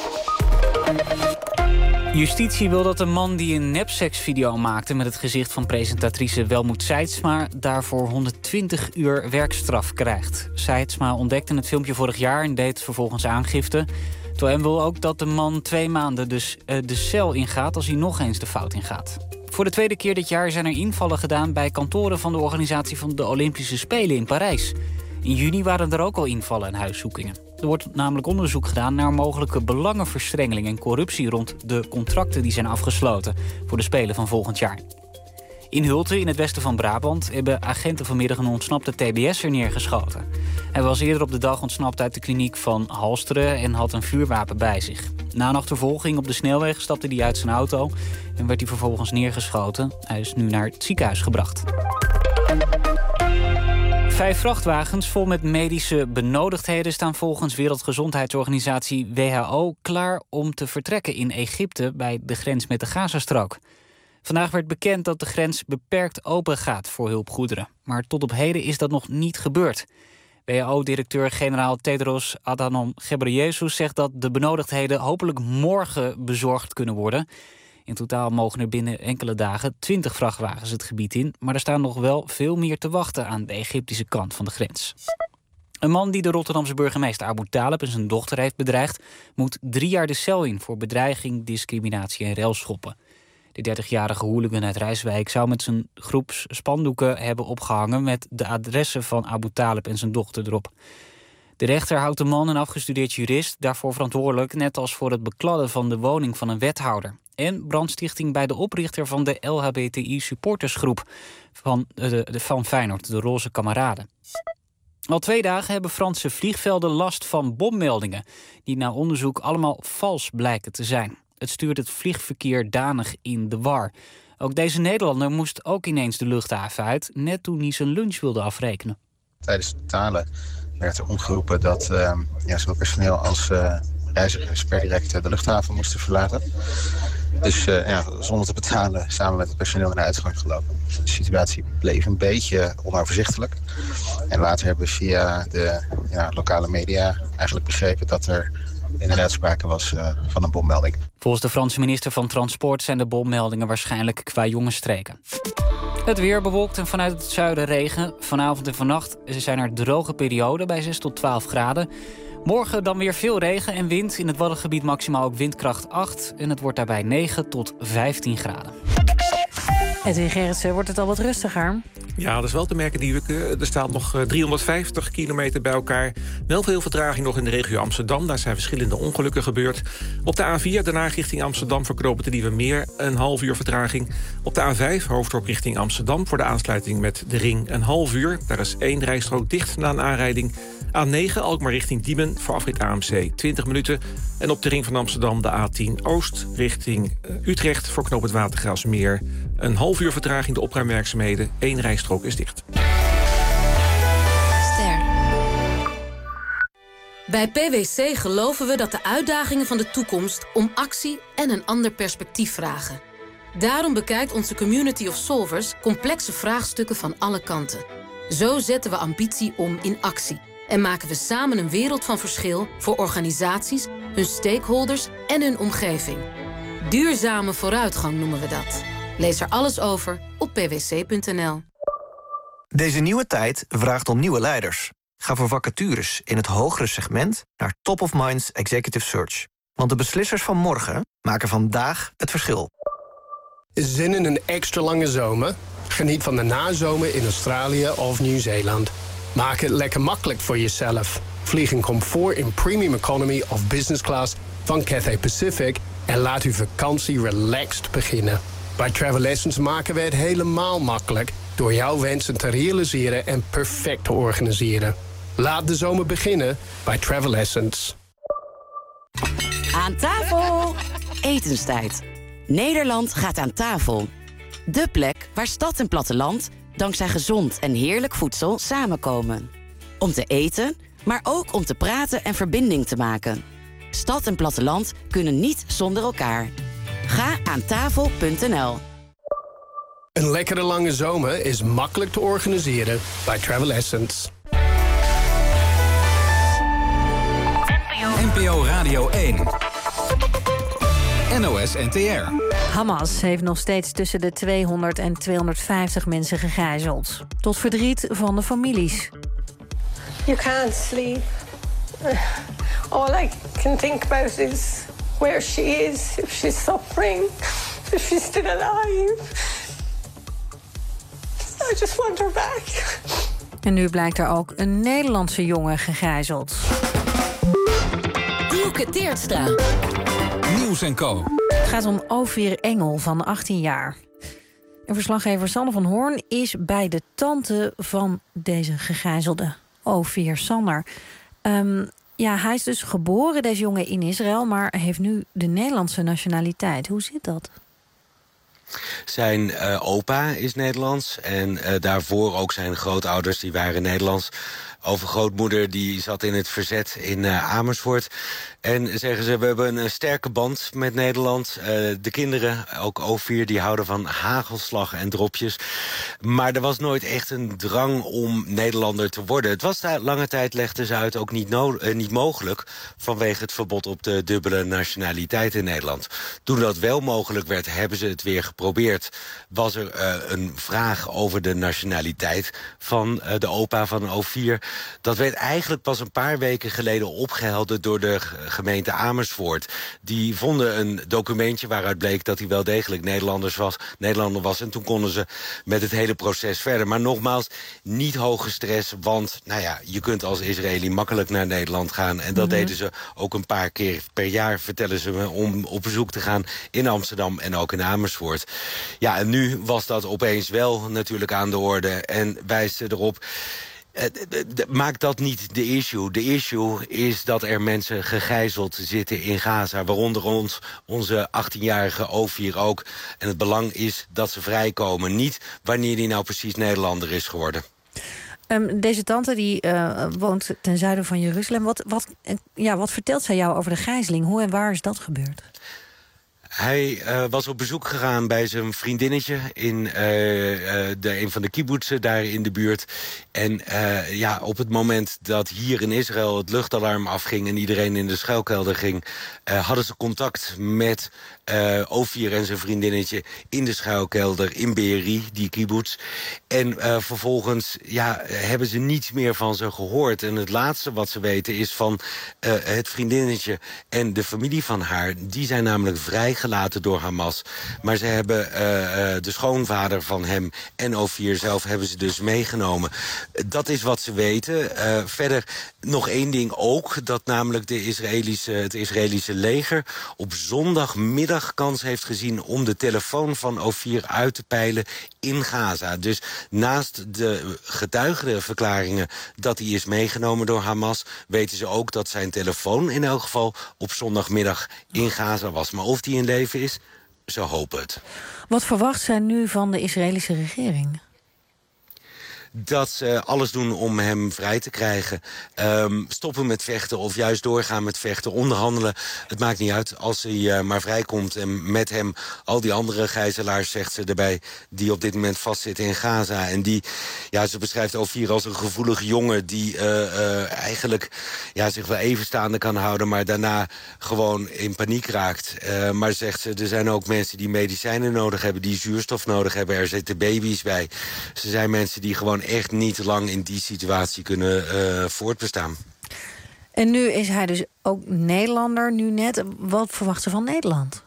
Justitie wil dat de man die een nepseksvideo maakte met het gezicht van presentatrice Welmoed Seidsma daarvoor 120 uur werkstraf krijgt. Seidsma ontdekte het filmpje vorig jaar en deed vervolgens aangifte. Het OM wil ook dat de man 2 maanden dus de cel ingaat als hij nog eens de fout ingaat. Voor de tweede keer dit jaar zijn er invallen gedaan bij kantoren van de organisatie van de Olympische Spelen in Parijs. In juni waren er ook al invallen en huiszoekingen. Er wordt namelijk onderzoek gedaan naar mogelijke belangenverstrengeling en corruptie rond de contracten die zijn afgesloten voor de Spelen van volgend jaar. In Hulten, in het westen van Brabant, hebben agenten vanmiddag een ontsnapte TBS'er neergeschoten. Hij was eerder op de dag ontsnapt uit de kliniek van Halsteren en had een vuurwapen bij zich. Na een achtervolging op de snelweg stapte hij uit zijn auto en werd hij vervolgens neergeschoten. Hij is nu naar het ziekenhuis gebracht. 5 vrachtwagens vol met medische benodigdheden staan volgens Wereldgezondheidsorganisatie WHO klaar om te vertrekken in Egypte bij de grens met de Gazastrook. Vandaag werd bekend dat de grens beperkt open gaat voor hulpgoederen. Maar tot op heden is dat nog niet gebeurd. WHO-directeur-generaal Tedros Adhanom Ghebreyesus zegt dat de benodigdheden hopelijk morgen bezorgd kunnen worden. In totaal mogen er binnen enkele dagen 20 vrachtwagens het gebied in, maar er staan nog wel veel meer te wachten aan de Egyptische kant van de grens. Een man die de Rotterdamse burgemeester Abu Talib en zijn dochter heeft bedreigd, moet 3 jaar de cel in voor bedreiging, discriminatie en relschoppen. De 30-jarige hooligan uit Rijswijk zou met zijn groep spandoeken hebben opgehangen met de adressen van Abu Talib en zijn dochter erop. De rechter houdt de man, een afgestudeerd jurist, daarvoor verantwoordelijk, net als voor het bekladden van de woning van een wethouder. En brandstichting bij de oprichter van de LHBTI-supportersgroep van Feyenoord, de Roze Kameraden. Al 2 dagen hebben Franse vliegvelden last van bommeldingen, die na onderzoek allemaal vals blijken te zijn. Het stuurt het vliegverkeer danig in de war. Ook deze Nederlander moest ook ineens de luchthaven uit, net toen hij zijn lunch wilde afrekenen. Tijdens het betalen werd er omgeroepen dat zowel personeel als reizigers per direct de luchthaven moesten verlaten. Dus zonder te betalen samen met het personeel naar de uitgang gelopen. De situatie bleef een beetje onoverzichtelijk. En later hebben we via de lokale media eigenlijk begrepen dat er inderdaad sprake was van een bommelding. Volgens de Franse minister van Transport zijn de bommeldingen waarschijnlijk qua jongensstreken. Het weer bewolkt en vanuit het zuiden regen. Vanavond en vannacht zijn er droge perioden bij 6 tot 12 graden. Morgen dan weer veel regen en wind. In het Waddengebied maximaal ook windkracht 8. En het wordt daarbij 9 tot 15 graden. Edwin Gerritsen, wordt het al wat rustiger? Ja, dat is wel te merken, Dieweke. Er staat nog 350 kilometer bij elkaar. Wel veel vertraging nog in de regio Amsterdam. Daar zijn verschillende ongelukken gebeurd. Op de A4, daarna richting Amsterdam, verknopen de Nieuwe Meer een half uur vertraging. Op de A5, hoofddorp richting Amsterdam, voor de aansluiting met de ring een half uur. Daar is 1 rijstrook dicht na een aanrijding. A9, Alkmaar richting Diemen, voor afrit AMC 20 minuten. En op de ring van Amsterdam de A10 Oost richting Utrecht, voor knooppunt Watergraafsmeer. Een half uur vertraging, de opruimwerkzaamheden. 1 rijstrook is dicht. Ster. Bij PwC geloven we dat de uitdagingen van de toekomst om actie en een ander perspectief vragen. Daarom bekijkt onze community of solvers complexe vraagstukken van alle kanten. Zo zetten we ambitie om in actie. En maken we samen een wereld van verschil voor organisaties, hun stakeholders en hun omgeving. Duurzame vooruitgang noemen we dat. Lees er alles over op pwc.nl. Deze nieuwe tijd vraagt om nieuwe leiders. Ga voor vacatures in het hogere segment naar Top of Minds Executive Search. Want de beslissers van morgen maken vandaag het verschil. Zin in een extra lange zomer? Geniet van de nazomer in Australië of Nieuw-Zeeland. Maak het lekker makkelijk voor jezelf. Vlieg in comfort in premium economy of business class van Cathay Pacific en laat uw vakantie relaxed beginnen. Bij Travel Essence maken we het helemaal makkelijk door jouw wensen te realiseren en perfect te organiseren. Laat de zomer beginnen bij Travel Essence. Aan tafel! Etenstijd. Nederland gaat aan tafel. De plek waar stad en platteland dankzij gezond en heerlijk voedsel samenkomen. Om te eten, maar ook om te praten en verbinding te maken. Stad en platteland kunnen niet zonder elkaar. Ga aan tafel.nl. Een lekkere lange zomer is makkelijk te organiseren bij Travel Essence. NPO Radio 1. NOS NTR. Hamas heeft nog steeds tussen de 200 en 250 mensen gegijzeld. Tot verdriet van de families. You can't sleep. All I can think about is where she is, if she's suffering, if she's still alive. I just want her back. En nu blijkt er ook een Nederlandse jongen gegijzeld. Dielke Teertstra. Nieuws & Co. Het gaat om Ophir Engel van 18 jaar. En verslaggever Sanne van Hoorn is bij de tante van deze gegijzelde Ophir, Sander. Hij is dus geboren, deze jongen, in Israël, maar heeft nu de Nederlandse nationaliteit. Hoe zit dat? Zijn opa is Nederlands en daarvoor ook zijn grootouders, die waren Nederlands. Overgrootmoeder die zat in het verzet in Amersfoort. En zeggen ze, we hebben een sterke band met Nederland. De kinderen, ook O4, die houden van hagelslag en dropjes. Maar er was nooit echt een drang om Nederlander te worden. Het was daar lange tijd, legden ze uit, ook niet mogelijk vanwege het verbod op de dubbele nationaliteit in Nederland. Toen dat wel mogelijk werd, hebben ze het weer geprobeerd. Was er een vraag over de nationaliteit van de opa van O4. Dat werd eigenlijk pas een paar weken geleden opgehelderd door de gemeente Amersfoort. Die vonden een documentje waaruit bleek dat hij wel degelijk Nederlander was. En toen konden ze met het hele proces verder. Maar nogmaals, niet hoge stress, want je kunt als Israëli makkelijk naar Nederland gaan. En dat deden ze ook een paar keer per jaar, vertellen ze me, om op bezoek te gaan in Amsterdam en ook in Amersfoort. Ja, en nu was dat opeens wel natuurlijk aan de orde en wijst ze erop. Maakt dat niet de issue. De issue is dat er mensen gegijzeld zitten in Gaza. Waaronder onze 18-jarige O4 ook. En het belang is dat ze vrijkomen. Niet wanneer die nou precies Nederlander is geworden. Deze tante die woont ten zuiden van Jeruzalem. Wat vertelt zij jou over de gijzeling? Hoe en waar is dat gebeurd? Hij was op bezoek gegaan bij zijn vriendinnetje in een van de kibbutzen daar in de buurt. En op het moment dat hier in Israël het luchtalarm afging en iedereen in de schuilkelder ging, hadden ze contact met O4 en zijn vriendinnetje in de schuilkelder in Be'eri, die kibbutz. En vervolgens hebben ze niets meer van ze gehoord. En het laatste wat ze weten is van het vriendinnetje en de familie van haar. Die zijn namelijk vrijgelaten door Hamas. Maar ze hebben de schoonvader van hem en O4 zelf hebben ze dus meegenomen. Dat is wat ze weten. Verder nog één ding ook, dat namelijk het Israëlische leger op zondagmiddag kans heeft gezien om de telefoon van O4 uit te peilen in Gaza. Dus naast de getuigenverklaringen dat hij is meegenomen door Hamas, weten ze ook dat zijn telefoon in elk geval op zondagmiddag in Gaza was. Maar of die in leven is, ze hopen het. Wat verwacht zij nu van de Israëlische regering? Dat ze alles doen om hem vrij te krijgen. Stoppen met vechten of juist doorgaan met vechten. Onderhandelen, het maakt niet uit als hij maar vrijkomt. En met hem al die andere gijzelaars, zegt ze erbij, die op dit moment vastzitten in Gaza. En die, ze beschrijft O4 als een gevoelige jongen die eigenlijk zich wel even staande kan houden, maar daarna gewoon in paniek raakt. Maar zegt ze, er zijn ook mensen die medicijnen nodig hebben, die zuurstof nodig hebben. Er zitten baby's bij. Ze zijn mensen die gewoon echt niet lang in die situatie kunnen voortbestaan. En nu is hij dus ook Nederlander, nu net. Wat verwacht ze van Nederland?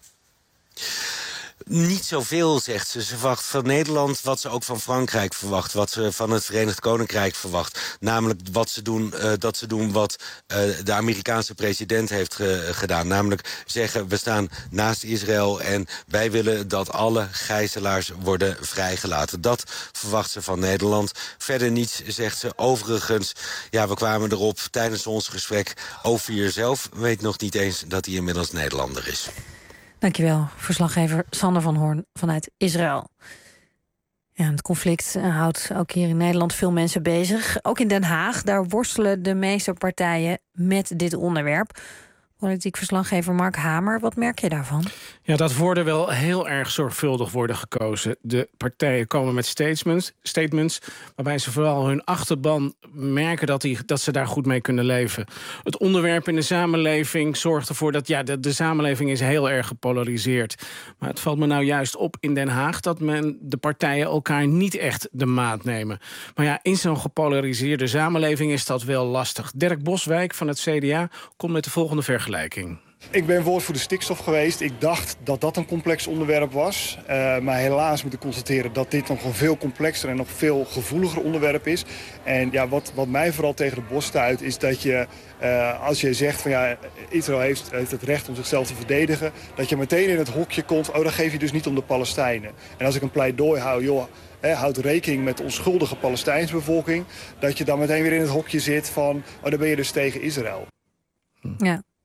Niet zoveel, zegt ze. Ze verwacht van Nederland wat ze ook van Frankrijk verwacht. Wat ze van het Verenigd Koninkrijk verwacht. Namelijk dat ze doen wat de Amerikaanse president heeft gedaan. Namelijk zeggen, we staan naast Israël en wij willen dat alle gijzelaars worden vrijgelaten. Dat verwacht ze van Nederland. Verder niets, zegt ze. Overigens, we kwamen erop tijdens ons gesprek. O4 zelf weet nog niet eens dat hij inmiddels Nederlander is. Dankjewel, verslaggever Sander van Hoorn vanuit Israël. Ja, het conflict houdt ook hier in Nederland veel mensen bezig. Ook in Den Haag, daar worstelen de meeste partijen met dit onderwerp. Politiek verslaggever Mark Hamer, wat merk je daarvan? Ja, dat woorden wel heel erg zorgvuldig worden gekozen. De partijen komen met statements waarbij ze vooral hun achterban merken dat ze daar goed mee kunnen leven. Het onderwerp in de samenleving zorgt ervoor dat de samenleving is heel erg gepolariseerd. Maar het valt me nou juist op in Den Haag dat de partijen elkaar niet echt de maat nemen. Maar in zo'n gepolariseerde samenleving is dat wel lastig. Dirk Boswijk van het CDA komt met de volgende vergelijking. Ik ben woordvoerder stikstof geweest. Ik dacht dat dat een complex onderwerp was. Maar helaas moet ik constateren dat dit nog een veel complexer en nog veel gevoeliger onderwerp is. En wat mij vooral tegen de borst stuit is dat je, als je zegt van Israël heeft het recht om zichzelf te verdedigen, dat je meteen in het hokje komt, dan geef je dus niet om de Palestijnen. En als ik een pleidooi hou, houd rekening met de onschuldige Palestijnse bevolking, dat je dan meteen weer in het hokje zit van, dan ben je dus tegen Israël. Ja.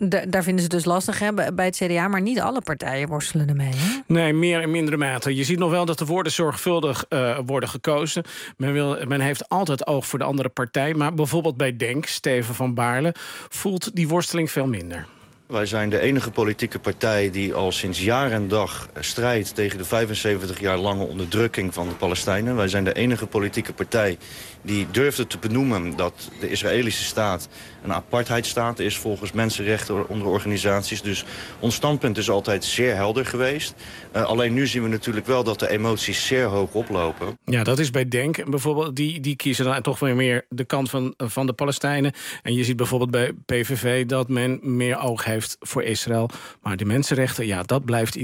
daar vinden ze dus lastig bij het CDA, maar niet alle partijen worstelen ermee. Hè? Nee, meer in mindere mate. Je ziet nog wel dat de woorden zorgvuldig worden gekozen. Men heeft altijd oog voor de andere partij. Maar bijvoorbeeld bij DENK, Steven van Baarle, voelt die worsteling veel minder. Wij zijn de enige politieke partij die al sinds jaar en dag strijdt tegen de 75 jaar lange onderdrukking van de Palestijnen. Wij zijn de enige politieke partij die durfde te benoemen dat de Israëlische staat een apartheidstaat is volgens mensenrechtenorganisaties. Dus ons standpunt is altijd zeer helder geweest. Alleen nu zien we natuurlijk wel dat de emoties zeer hoog oplopen. Ja, dat is bij DENK. Bijvoorbeeld, die kiezen dan toch weer meer de kant van de Palestijnen. En je ziet bijvoorbeeld bij PVV dat men meer oog heeft voor Israël. Maar de mensenrechten, ja, dat blijft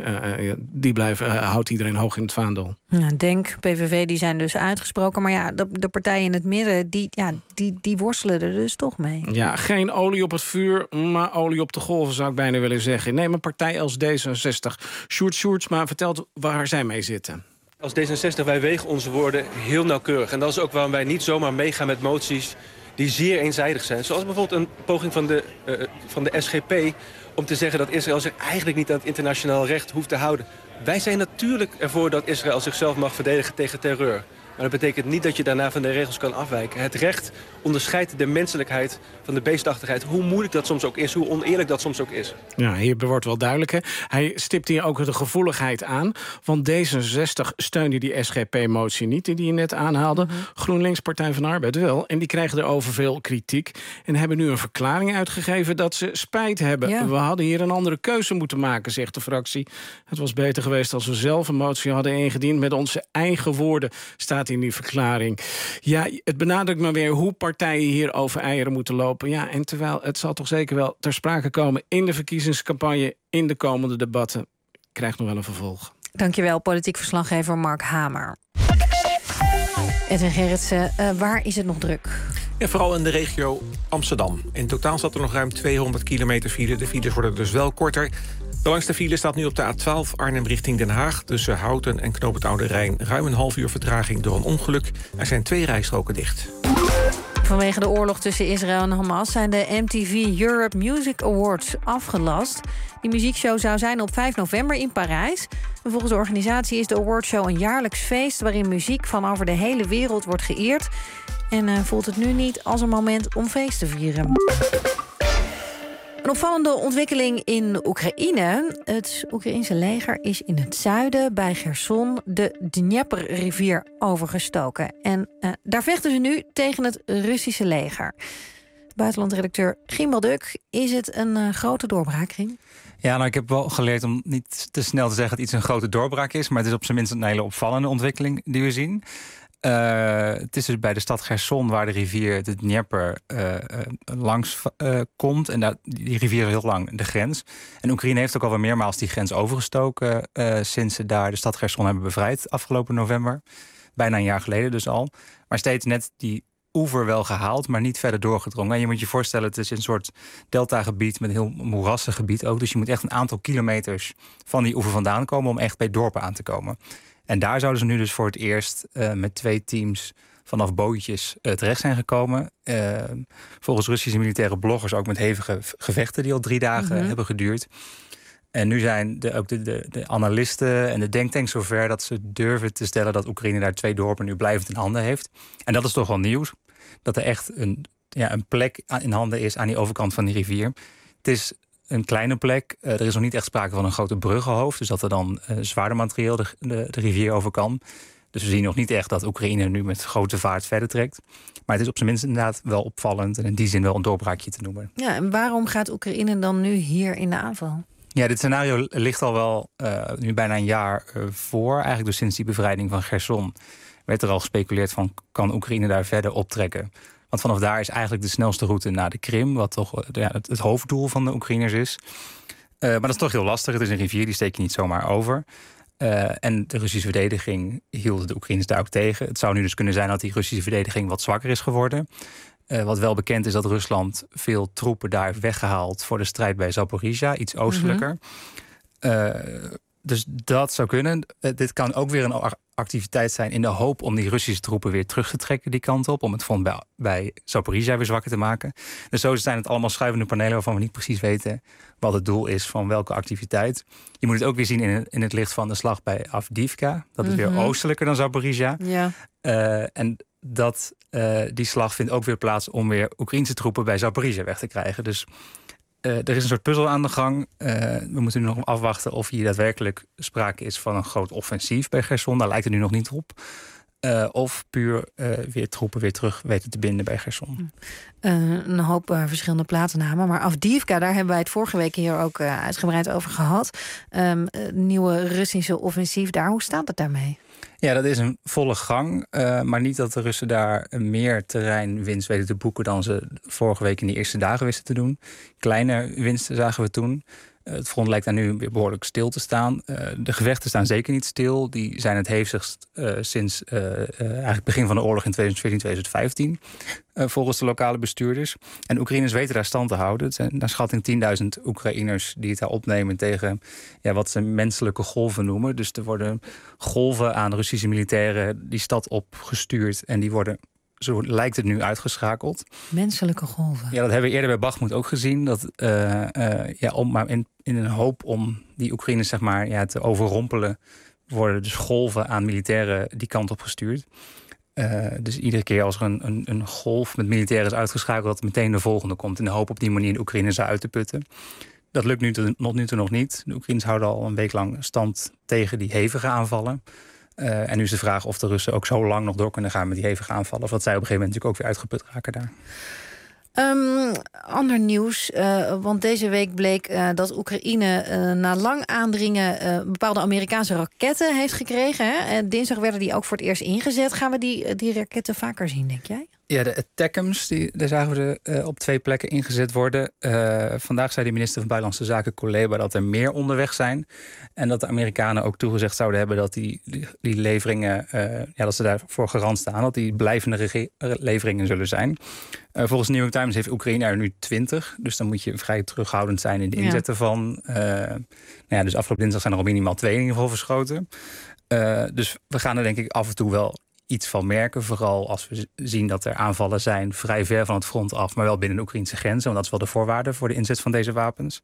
houdt iedereen hoog in het vaandel. Ja, DENK, PVV, die zijn dus uitgesproken. Maar ja, de partijen in het midden, die worstelen er dus toch mee. Ja, geen olie op het vuur, maar olie op de golven, zou ik bijna willen zeggen. Neem een partij als D66. Sjoerd Sjoerdsma vertelt waar zij mee zitten. Als D66, wij wegen onze woorden heel nauwkeurig. En dat is ook waarom wij niet zomaar meegaan met moties die zeer eenzijdig zijn. Zoals bijvoorbeeld een poging van de SGP om te zeggen dat Israël zich eigenlijk niet aan het internationaal recht hoeft te houden. Wij zijn natuurlijk ervoor dat Israël zichzelf mag verdedigen tegen terreur. Maar dat betekent niet dat je daarna van de regels kan afwijken. Het recht onderscheidt de menselijkheid van de beestachtigheid. Hoe moeilijk dat soms ook is, hoe oneerlijk dat soms ook is. Ja, hier wordt wel duidelijk. Hè? Hij stipt hier ook de gevoeligheid aan. Want D66 steunde die SGP-motie niet die je net aanhaalde. GroenLinks, Partij van de Arbeid wel. En die krijgen erover veel kritiek. En hebben nu een verklaring uitgegeven dat ze spijt hebben. Ja. We hadden hier een andere keuze moeten maken, zegt de fractie. Het was beter geweest als we zelf een motie hadden ingediend. Met onze eigen woorden staat in die verklaring. Ja, het benadrukt maar weer hoe partijen hier over eieren moeten lopen. Ja, en terwijl het zal toch zeker wel ter sprake komen in de verkiezingscampagne, in de komende debatten, krijgt nog wel een vervolg. Dankjewel, politiek verslaggever Mark Hamer. Edwin Gerritsen, waar is het nog druk? Ja, vooral in de regio Amsterdam. In totaal staat er nog ruim 200 kilometer file. De files worden dus wel korter. De langste file staat nu op de A12 Arnhem richting Den Haag. Tussen Houten en Knoop het Oude Rijn ruim een half uur vertraging door een ongeluk. Er zijn 2 rijstroken dicht. Vanwege de oorlog tussen Israël en Hamas zijn de MTV Europe Music Awards afgelast. Die muziekshow zou zijn op 5 november in Parijs. En volgens de organisatie is de awardshow een jaarlijks feest waarin muziek van over de hele wereld wordt geëerd. En voelt het nu niet als een moment om feest te vieren. Een opvallende ontwikkeling in Oekraïne. Het Oekraïense leger is in het zuiden bij Cherson de Dnieper-rivier overgestoken. En daar vechten ze nu tegen het Russische leger. Buitenlandredacteur Giem Duk, is het een grote doorbraak, Giem? Ja, nou, ik heb wel geleerd om niet te snel te zeggen dat iets een grote doorbraak is. Maar het is op zijn minst een hele opvallende ontwikkeling die we zien. Het is dus bij de stad Cherson waar de rivier de Dnieper langs komt. En die rivier is heel lang de grens. En Oekraïne heeft ook alweer meermaals die grens overgestoken sinds ze daar de stad Cherson hebben bevrijd afgelopen november. Bijna een jaar geleden dus al. Maar steeds net die oever wel gehaald, maar niet verder doorgedrongen. En je moet je voorstellen, het is een soort deltagebied met een heel moerassig gebied ook. Dus je moet echt een aantal kilometers van die oever vandaan komen om echt bij dorpen aan te komen. En daar zouden ze nu dus voor het eerst met 2 teams vanaf bootjes terecht zijn gekomen. Volgens Russische militaire bloggers ook met hevige gevechten die al 3 dagen hebben geduurd. En nu zijn ook de analisten en de denktanks zover dat ze durven te stellen dat Oekraïne daar 2 dorpen nu blijvend in handen heeft. En dat is toch wel nieuws. Dat er echt een plek in handen is aan die overkant van die rivier. Het is een kleine plek. Er is nog niet echt sprake van een grote bruggenhoofd. Dus dat er dan zwaarder materieel de rivier over kan. Dus we zien nog niet echt dat Oekraïne nu met grote vaart verder trekt. Maar het is op zijn minst inderdaad wel opvallend. En in die zin wel een doorbraakje te noemen. Ja, en waarom gaat Oekraïne dan nu hier in de aanval? Ja, dit scenario ligt al wel nu bijna een jaar voor. Eigenlijk dus sinds die bevrijding van Cherson werd er al gespeculeerd van, kan Oekraïne daar verder optrekken? Want vanaf daar is eigenlijk de snelste route naar de Krim, wat toch het hoofddoel van de Oekraïners is. Maar dat is toch heel lastig. Het is een rivier, die steek je niet zomaar over. En de Russische verdediging hielden de Oekraïners daar ook tegen. Het zou nu dus kunnen zijn dat die Russische verdediging wat zwakker is geworden. Wat wel bekend is dat Rusland veel troepen daar heeft weggehaald voor de strijd bij Zaporizhia, iets oostelijker. Dus dat zou kunnen. Dit kan ook weer een activiteit zijn in de hoop om die Russische troepen weer terug te trekken die kant op. Om het front bij Zaporizhzhia weer zwakker te maken. Dus zo zijn het allemaal schuivende panelen waarvan we niet precies weten wat het doel is van welke activiteit. Je moet het ook weer zien in het licht van de slag bij Avdiivka. Dat is weer oostelijker dan Zaporizhzhia. Ja. En die slag vindt ook weer plaats om weer Oekraïnse troepen bij Zaporizhzhia weg te krijgen. Dus er is een soort puzzel aan de gang. We moeten nu nog afwachten of hier daadwerkelijk sprake is van een groot offensief bij Cherson. Daar lijkt het nu nog niet op. Of puur weer troepen weer terug weten te binden bij Cherson. Een hoop verschillende plaatsnamen. Maar Avdiivka, daar hebben wij het vorige week hier ook uitgebreid over gehad. Nieuwe Russische offensief daar. Hoe staat het daarmee? Ja, dat is een volle gang. Maar niet dat de Russen daar meer terreinwinst weten te boeken dan ze vorige week in die eerste dagen wisten te doen. Kleine winsten zagen we toen. Het front lijkt daar nu weer behoorlijk stil te staan. De gevechten staan zeker niet stil. Die zijn het hevigst sinds eigenlijk begin van de oorlog in 2014, 2015. Volgens de lokale bestuurders. En Oekraïners weten daar stand te houden. Het zijn naar schatting 10.000 Oekraïners die het daar opnemen tegen wat ze menselijke golven noemen. Dus er worden golven aan Russische militairen die stad opgestuurd. En die worden, zo lijkt het nu, uitgeschakeld. Menselijke golven. Ja, dat hebben we eerder bij Bakhmut ook gezien. Dat maar in een hoop om die Oekraïners te overrompelen, worden dus golven aan militairen die kant op gestuurd. Dus iedere keer als er een golf met militairen is uitgeschakeld, dat meteen de volgende komt. In de hoop op die manier de Oekraïners uit te putten. Dat lukt tot nu toe nog niet. De Oekraïners houden al een week lang stand tegen die hevige aanvallen. En nu is de vraag of de Russen ook zo lang nog door kunnen gaan met die hevige aanvallen. Of dat zij op een gegeven moment natuurlijk ook weer uitgeput raken daar. Ander nieuws, want deze week bleek dat Oekraïne na lang aandringen bepaalde Amerikaanse raketten heeft gekregen. Hè? Dinsdag werden die ook voor het eerst ingezet. Gaan we die raketten vaker zien, denk jij? Ja, de ATACMS, daar zagen we op 2 plekken ingezet worden. Vandaag zei de minister van Buitenlandse Zaken Kuleba dat er meer onderweg zijn. En dat de Amerikanen ook toegezegd zouden hebben dat die leveringen, dat ze daarvoor garant staan. Dat die blijvende leveringen zullen zijn. Volgens de New York Times heeft Oekraïne er nu 20. Dus dan moet je vrij terughoudend zijn in de inzet ervan. Dus afgelopen dinsdag zijn er al minimaal 2 in ieder geval verschoten. Dus we gaan er denk ik af en toe wel iets van merken. Vooral als we zien dat er aanvallen zijn vrij ver van het front af, maar wel binnen de Oekraïnse grenzen. Want dat is wel de voorwaarde voor de inzet van deze wapens.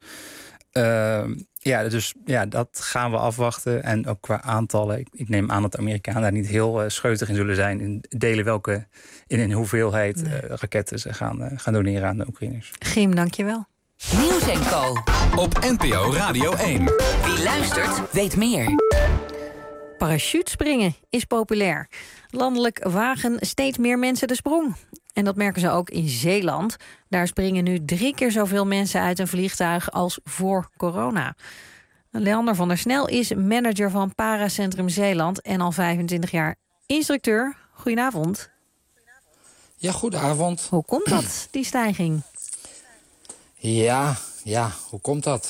Dus dat gaan we afwachten. En ook qua aantallen. Ik neem aan dat de Amerikanen daar niet heel scheutig in zullen zijn. In delen welke in hoeveelheid raketten ze gaan doneren aan de Oekraïners. Giem, dankjewel. Nieuws & Co. Op NPO Radio 1. Wie luistert, weet meer. Parachutespringen is populair. Landelijk wagen steeds meer mensen de sprong. En dat merken ze ook in Zeeland. Daar springen nu 3 keer zoveel mensen uit een vliegtuig als voor corona. Leander van der Snel is manager van Paracentrum Zeeland en al 25 jaar instructeur. Goedenavond. Ja, goedenavond. Hoe komt dat, die stijging? Ja, hoe komt dat?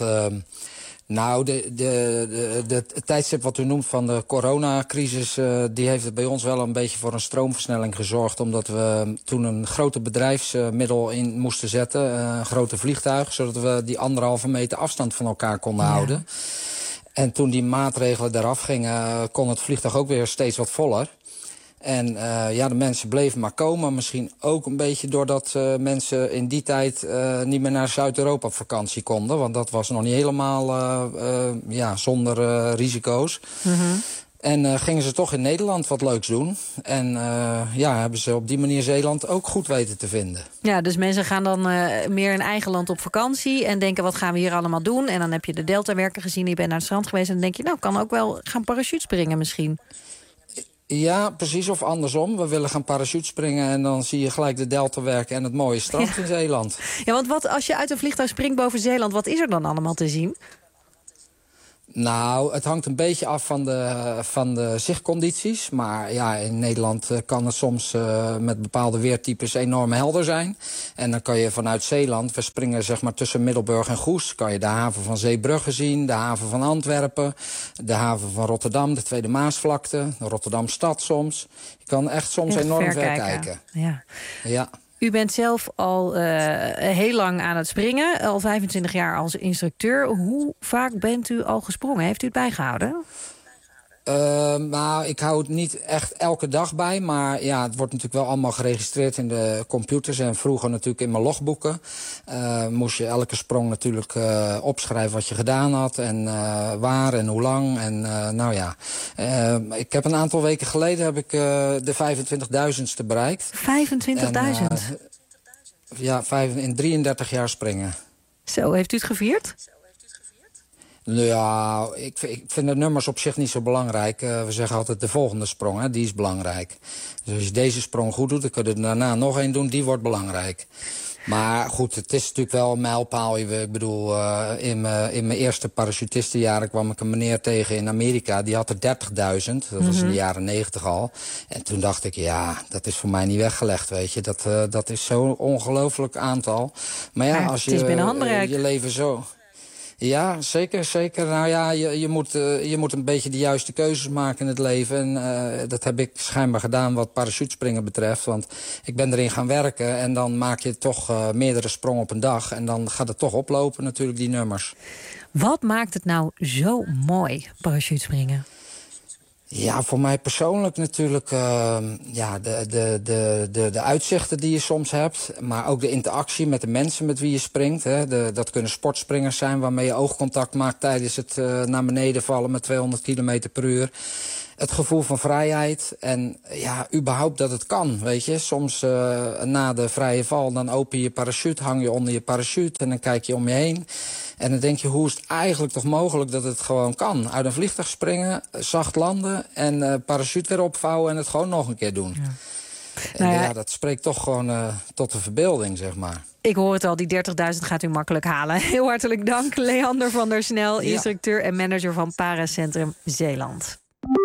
Het tijdstip wat u noemt van de coronacrisis, die heeft het bij ons wel een beetje voor een stroomversnelling gezorgd. Omdat we toen een grote bedrijfsmiddel in moesten zetten, een grote vliegtuig, zodat we die 1,5 meter afstand van elkaar konden houden. En toen die maatregelen eraf gingen, kon het vliegtuig ook weer steeds wat voller. En de mensen bleven maar komen. Misschien ook een beetje doordat mensen in die tijd niet meer naar Zuid-Europa op vakantie konden. Want dat was nog niet helemaal zonder risico's. Mm-hmm. En gingen ze toch in Nederland wat leuks doen. En hebben ze op die manier Zeeland ook goed weten te vinden. Ja, dus mensen gaan dan meer in eigen land op vakantie en denken, wat gaan we hier allemaal doen? En dan heb je de Deltawerken gezien, je bent naar het strand geweest en dan denk je, nou, kan ook wel gaan parachutespringen misschien. Ja, precies, of andersom. We willen gaan parachutespringen en dan zie je gelijk de Deltawerken en het mooie strand in Zeeland. Ja, want wat als je uit een vliegtuig springt boven Zeeland, wat is er dan allemaal te zien? Nou, het hangt een beetje af van de zichtcondities. Maar ja, in Nederland kan het soms met bepaalde weertypes enorm helder zijn. En dan kan je vanuit Zeeland, we springen zeg maar tussen Middelburg en Goes, kan je de haven van Zeebrugge zien, de haven van Antwerpen, de haven van Rotterdam, de Tweede Maasvlakte, de Rotterdamstad soms. Je kan echt soms enorm ver kijken. Ja. U bent zelf al heel lang aan het springen. Al 25 jaar als instructeur. Hoe vaak bent u al gesprongen? Heeft u het bijgehouden? Nou, ik hou het niet echt elke dag bij. Maar ja, het wordt natuurlijk wel allemaal geregistreerd in de computers. En vroeger natuurlijk in mijn logboeken. Moest je elke sprong natuurlijk opschrijven wat je gedaan had. En waar en hoe lang. En nou ja. Ik heb een aantal weken geleden heb ik de 25.000ste bereikt. 25.000? Ja, in 33 jaar springen. Zo, heeft u het gevierd? Ja, ik vind de nummers op zich niet zo belangrijk. We zeggen altijd de volgende sprong, hè, die is belangrijk. Dus als je deze sprong goed doet, dan kun je er daarna nog één doen. Die wordt belangrijk. Maar goed, het is natuurlijk wel een mijlpaal. Ik bedoel, in mijn eerste parachutistenjaren kwam ik een meneer tegen in Amerika. Die had er 30.000. Dat was in de jaren 90 al. En toen dacht ik, ja, dat is voor mij niet weggelegd, weet je. Dat is zo'n ongelooflijk aantal. Maar ja, als je leven zo... Ja, zeker. Nou ja, je moet een beetje de juiste keuzes maken in het leven. En dat heb ik schijnbaar gedaan wat parachutespringen betreft. Want ik ben erin gaan werken en dan maak je toch meerdere sprongen op een dag. En dan gaat het toch oplopen natuurlijk, die nummers. Wat maakt het nou zo mooi, parachutespringen? Ja, voor mij persoonlijk natuurlijk de uitzichten die je soms hebt. Maar ook de interactie met de mensen met wie je springt. Hè. Dat kunnen sportspringers zijn waarmee je oogcontact maakt tijdens het naar beneden vallen met 200 km per uur. Het gevoel van vrijheid en ja, überhaupt dat het kan, weet je. Soms na de vrije val, dan open je je parachute, hang je onder je parachute en dan kijk je om je heen. En dan denk je, hoe is het eigenlijk toch mogelijk dat het gewoon kan? Uit een vliegtuig springen, zacht landen en parachute weer opvouwen en het gewoon nog een keer doen. Ja. En ja, dat spreekt toch gewoon tot de verbeelding, zeg maar. Ik hoor het al, die 30.000 gaat u makkelijk halen. Heel hartelijk dank, Leander van der Snel, instructeur en manager van Paracentrum Zeeland.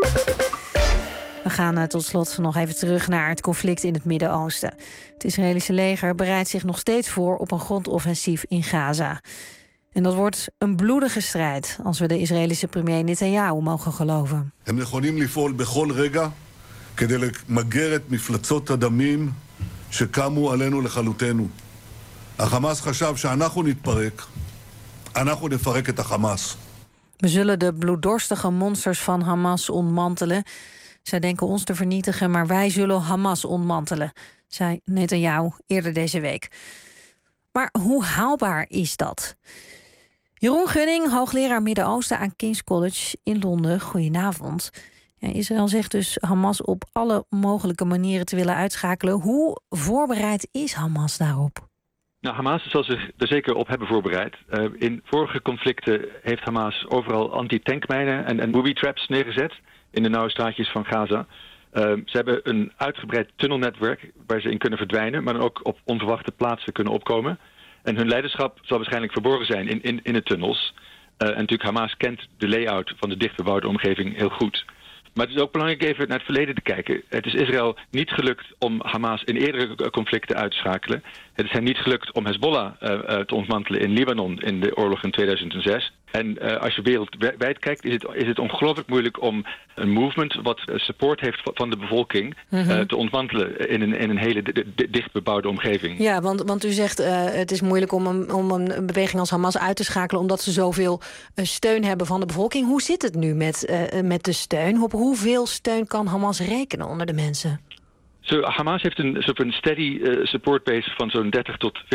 We gaan tot slot nog even terug naar het conflict in het Midden-Oosten. Het Israëlische leger bereidt zich nog steeds voor op een grondoffensief in Gaza. En dat wordt een bloedige strijd, als we de Israëlische premier Netanyahu mogen geloven. הם נכונים לפעול בכל רגע כדי למגר את מפלצות הדמים שקמו עלינו לכלותנו. החמאס חשב שאנחנו נתפרק, אנחנו נפרק את החמאס. We zullen de bloeddorstige monsters van Hamas ontmantelen. Zij denken ons te vernietigen, maar wij zullen Hamas ontmantelen, zei Netanyahu eerder deze week. Maar hoe haalbaar is dat? Jeroen Gunning, hoogleraar Midden-Oosten aan King's College in Londen. Goedenavond. Ja, Israël zegt dus Hamas op alle mogelijke manieren te willen uitschakelen. Hoe voorbereid is Hamas daarop? Nou, Hamas zal zich er zeker op hebben voorbereid. In vorige conflicten heeft Hamas overal anti-tankmijnen en booby-traps neergezet in de nauwe straatjes van Gaza. Ze hebben een uitgebreid tunnelnetwerk waar ze in kunnen verdwijnen, maar dan ook op onverwachte plaatsen kunnen opkomen. En hun leiderschap zal waarschijnlijk verborgen zijn in de tunnels. En natuurlijk, Hamas kent de layout van de dichtbebouwde omgeving heel goed. Maar het is ook belangrijk even naar het verleden te kijken. Het is Israël niet gelukt om Hamas in eerdere conflicten uit te schakelen. Het is hen niet gelukt om Hezbollah te ontmantelen in Libanon in de oorlog in 2006. En als je wereldwijd kijkt, is het ongelooflijk moeilijk om een movement wat support heeft van de bevolking te ontmantelen in een hele dicht bebouwde omgeving. Ja, want u zegt het is moeilijk om een beweging als Hamas uit te schakelen omdat ze zoveel steun hebben van de bevolking. Hoe zit het nu met de steun? Op hoeveel steun kan Hamas rekenen onder de mensen? Hamas heeft een steady support base van zo'n 30 tot 40%.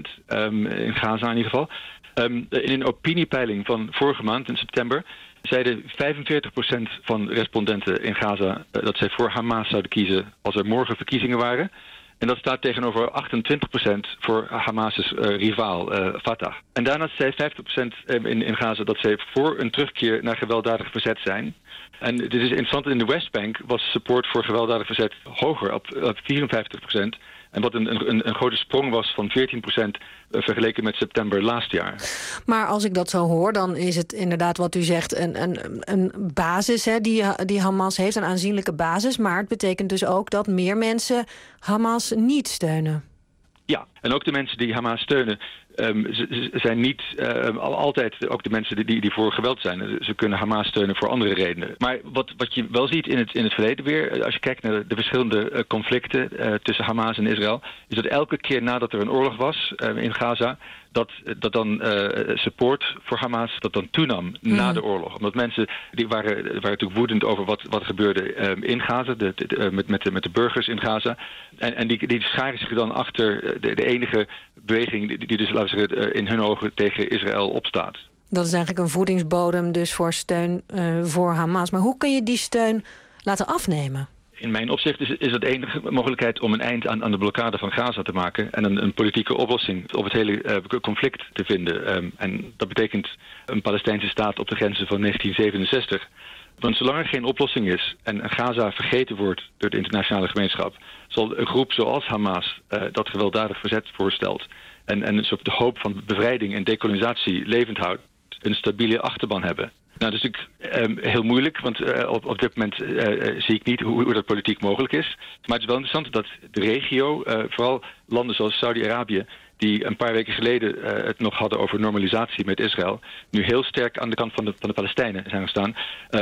In Gaza in ieder geval. In een opiniepeiling van vorige maand in september zeiden 45% van respondenten in Gaza dat zij voor Hamas zouden kiezen als er morgen verkiezingen waren. En dat staat tegenover 28% voor Hamas' rivaal Fatah. En daarnaast zei 50% in Gaza dat zij voor een terugkeer naar gewelddadig verzet zijn. En dit is interessant, in de Westbank was support voor gewelddadig verzet hoger, op 54%. En wat een grote sprong was van 14% vergeleken met september laatst jaar. Maar als ik dat zo hoor, dan is het inderdaad wat u zegt een basis die Hamas heeft, een aanzienlijke basis. Maar het betekent dus ook dat meer mensen Hamas niet steunen. Ja, en ook de mensen die Hamas steunen Ze zijn niet altijd ook de mensen die voor geweld zijn. Ze kunnen Hamas steunen voor andere redenen. Maar wat je wel ziet in het verleden weer, als je kijkt naar de verschillende conflicten tussen Hamas en Israël, is dat elke keer nadat er een oorlog was in Gaza, dat dan support voor Hamas dat dan toenam na de oorlog. Omdat mensen die waren natuurlijk woedend over wat gebeurde in Gaza, met de burgers in Gaza. En die scharen zich dan achter de enige beweging die dus, laten we zeggen, in hun ogen tegen Israël opstaat. Dat is eigenlijk een voedingsbodem dus voor steun voor Hamas. Maar hoe kun je die steun laten afnemen? In mijn opzicht is het de enige mogelijkheid om een eind aan de blokkade van Gaza te maken en een politieke oplossing op het hele conflict te vinden. En dat betekent een Palestijnse staat op de grenzen van 1967. Want zolang er geen oplossing is en Gaza vergeten wordt door de internationale gemeenschap, zal een groep zoals Hamas dat gewelddadig verzet voorstelt en een soort de hoop van bevrijding en dekolonisatie levend houdt, een stabiele achterban hebben. Nou, dat is natuurlijk heel moeilijk, want op dit moment zie ik niet hoe dat politiek mogelijk is. Maar het is wel interessant dat de regio, vooral landen zoals Saudi-Arabië, die een paar weken geleden het nog hadden over normalisatie met Israël, nu heel sterk aan de kant van de Palestijnen zijn gestaan.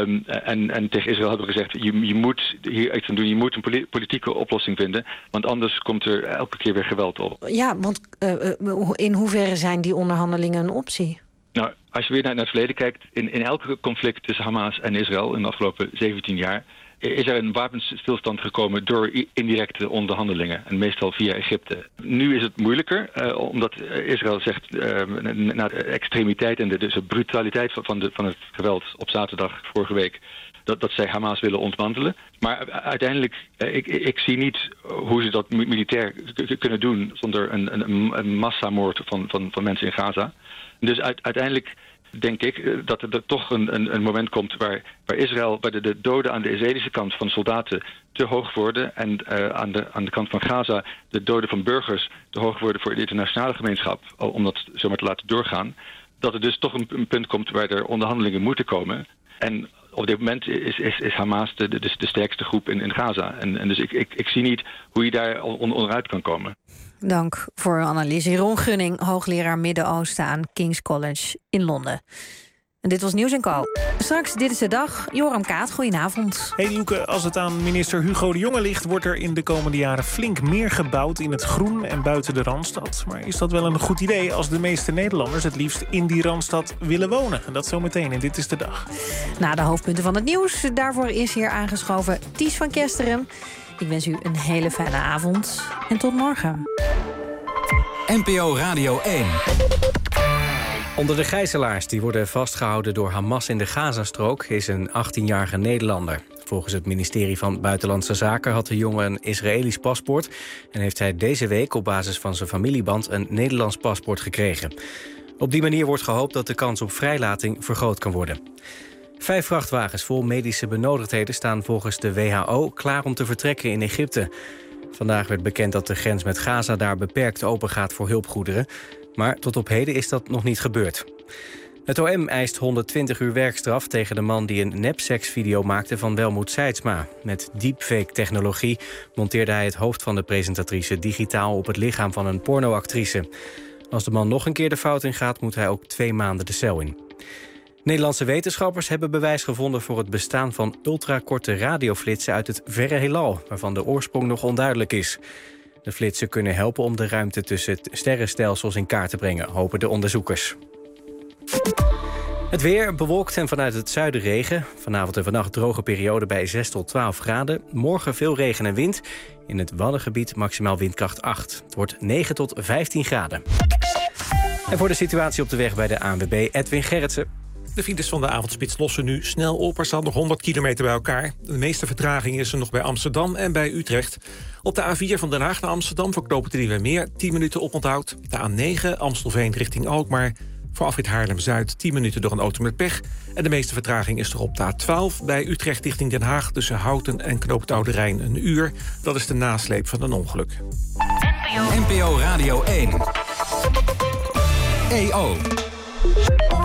En tegen Israël hebben gezegd, je moet hier iets aan doen, je moet een politieke oplossing vinden, want anders komt er elke keer weer geweld op. Ja, want in hoeverre zijn die onderhandelingen een optie? Nou, als je weer naar het verleden kijkt, in elke conflict tussen Hamas en Israël in de afgelopen 17 jaar is er een wapenstilstand gekomen door indirecte onderhandelingen. En meestal via Egypte. Nu is het moeilijker, omdat Israël zegt na de extremiteit en de brutaliteit van het geweld op zaterdag vorige week, dat zij Hamas willen ontmantelen. Maar uiteindelijk, ik zie niet hoe ze dat militair kunnen doen zonder een massamoord van mensen in Gaza. Dus uiteindelijk denk ik dat er toch een moment komt waar de doden aan de Israëlische kant van soldaten te hoog worden en aan de kant van Gaza de doden van burgers te hoog worden voor de internationale gemeenschap, om dat zomaar te laten doorgaan. Dat er dus toch een punt komt waar er onderhandelingen moeten komen. En op dit moment is Hamas de sterkste groep in Gaza. En dus ik zie niet hoe je daar onderuit kan komen. Dank voor uw analyse. Ron Gunning, hoogleraar Midden-Oosten aan King's College in Londen. En dit was Nieuws & Co. Straks Dit is de Dag. Joram Kaat, goedenavond. Hey Lieke, als het aan minister Hugo de Jonge ligt, wordt er in de komende jaren flink meer gebouwd in het groen en buiten de Randstad. Maar is dat wel een goed idee als de meeste Nederlanders het liefst in die Randstad willen wonen? En dat zometeen in Dit is de Dag. Na de hoofdpunten van het nieuws. Daarvoor is hier aangeschoven Ties van Kesteren. Ik wens u een hele fijne avond en tot morgen. NPO Radio 1. Onder de gijzelaars die worden vastgehouden door Hamas in de Gazastrook is een 18-jarige Nederlander. Volgens het ministerie van Buitenlandse Zaken had de jongen een Israëlisch paspoort en heeft hij deze week op basis van zijn familieband een Nederlands paspoort gekregen. Op die manier wordt gehoopt dat de kans op vrijlating vergroot kan worden. 5 vrachtwagens vol medische benodigdheden staan volgens de WHO klaar om te vertrekken in Egypte. Vandaag werd bekend dat de grens met Gaza daar beperkt open gaat voor hulpgoederen. Maar tot op heden is dat nog niet gebeurd. Het OM eist 120 uur werkstraf tegen de man die een nepseksvideo maakte van Welmoed Seidsma. Met deepfake-technologie monteerde hij het hoofd van de presentatrice digitaal op het lichaam van een pornoactrice. Als de man nog een keer de fout ingaat, moet hij ook 2 maanden de cel in. Nederlandse wetenschappers hebben bewijs gevonden voor het bestaan van ultrakorte radioflitsen uit het verre heelal, waarvan de oorsprong nog onduidelijk is. De flitsen kunnen helpen om de ruimte tussen sterrenstelsels in kaart te brengen, hopen de onderzoekers. Het weer bewolkt en vanuit het zuiden regen. Vanavond en vannacht droge periode bij 6 tot 12 graden. Morgen veel regen en wind. In het Waddengebied maximaal windkracht 8. Het wordt 9 tot 15 graden. En voor de situatie op de weg bij de ANWB, Edwin Gerritsen. De files van de avondspits lossen nu snel op. Er staan nog 100 kilometer bij elkaar. De meeste vertraging is er nog bij Amsterdam en bij Utrecht. Op de A4 van Den Haag naar Amsterdam voor knooppunt Nieuwemeer 10 minuten oponthoud. De A9 Amstelveen richting Alkmaar. Voor afrit Haarlem-Zuid 10 minuten door een auto met pech. En de meeste vertraging is er op de A12 bij Utrecht richting Den Haag tussen Houten en knooppunt Oude Rijn 1 uur. Dat is de nasleep van een ongeluk. NPO Radio 1. EO.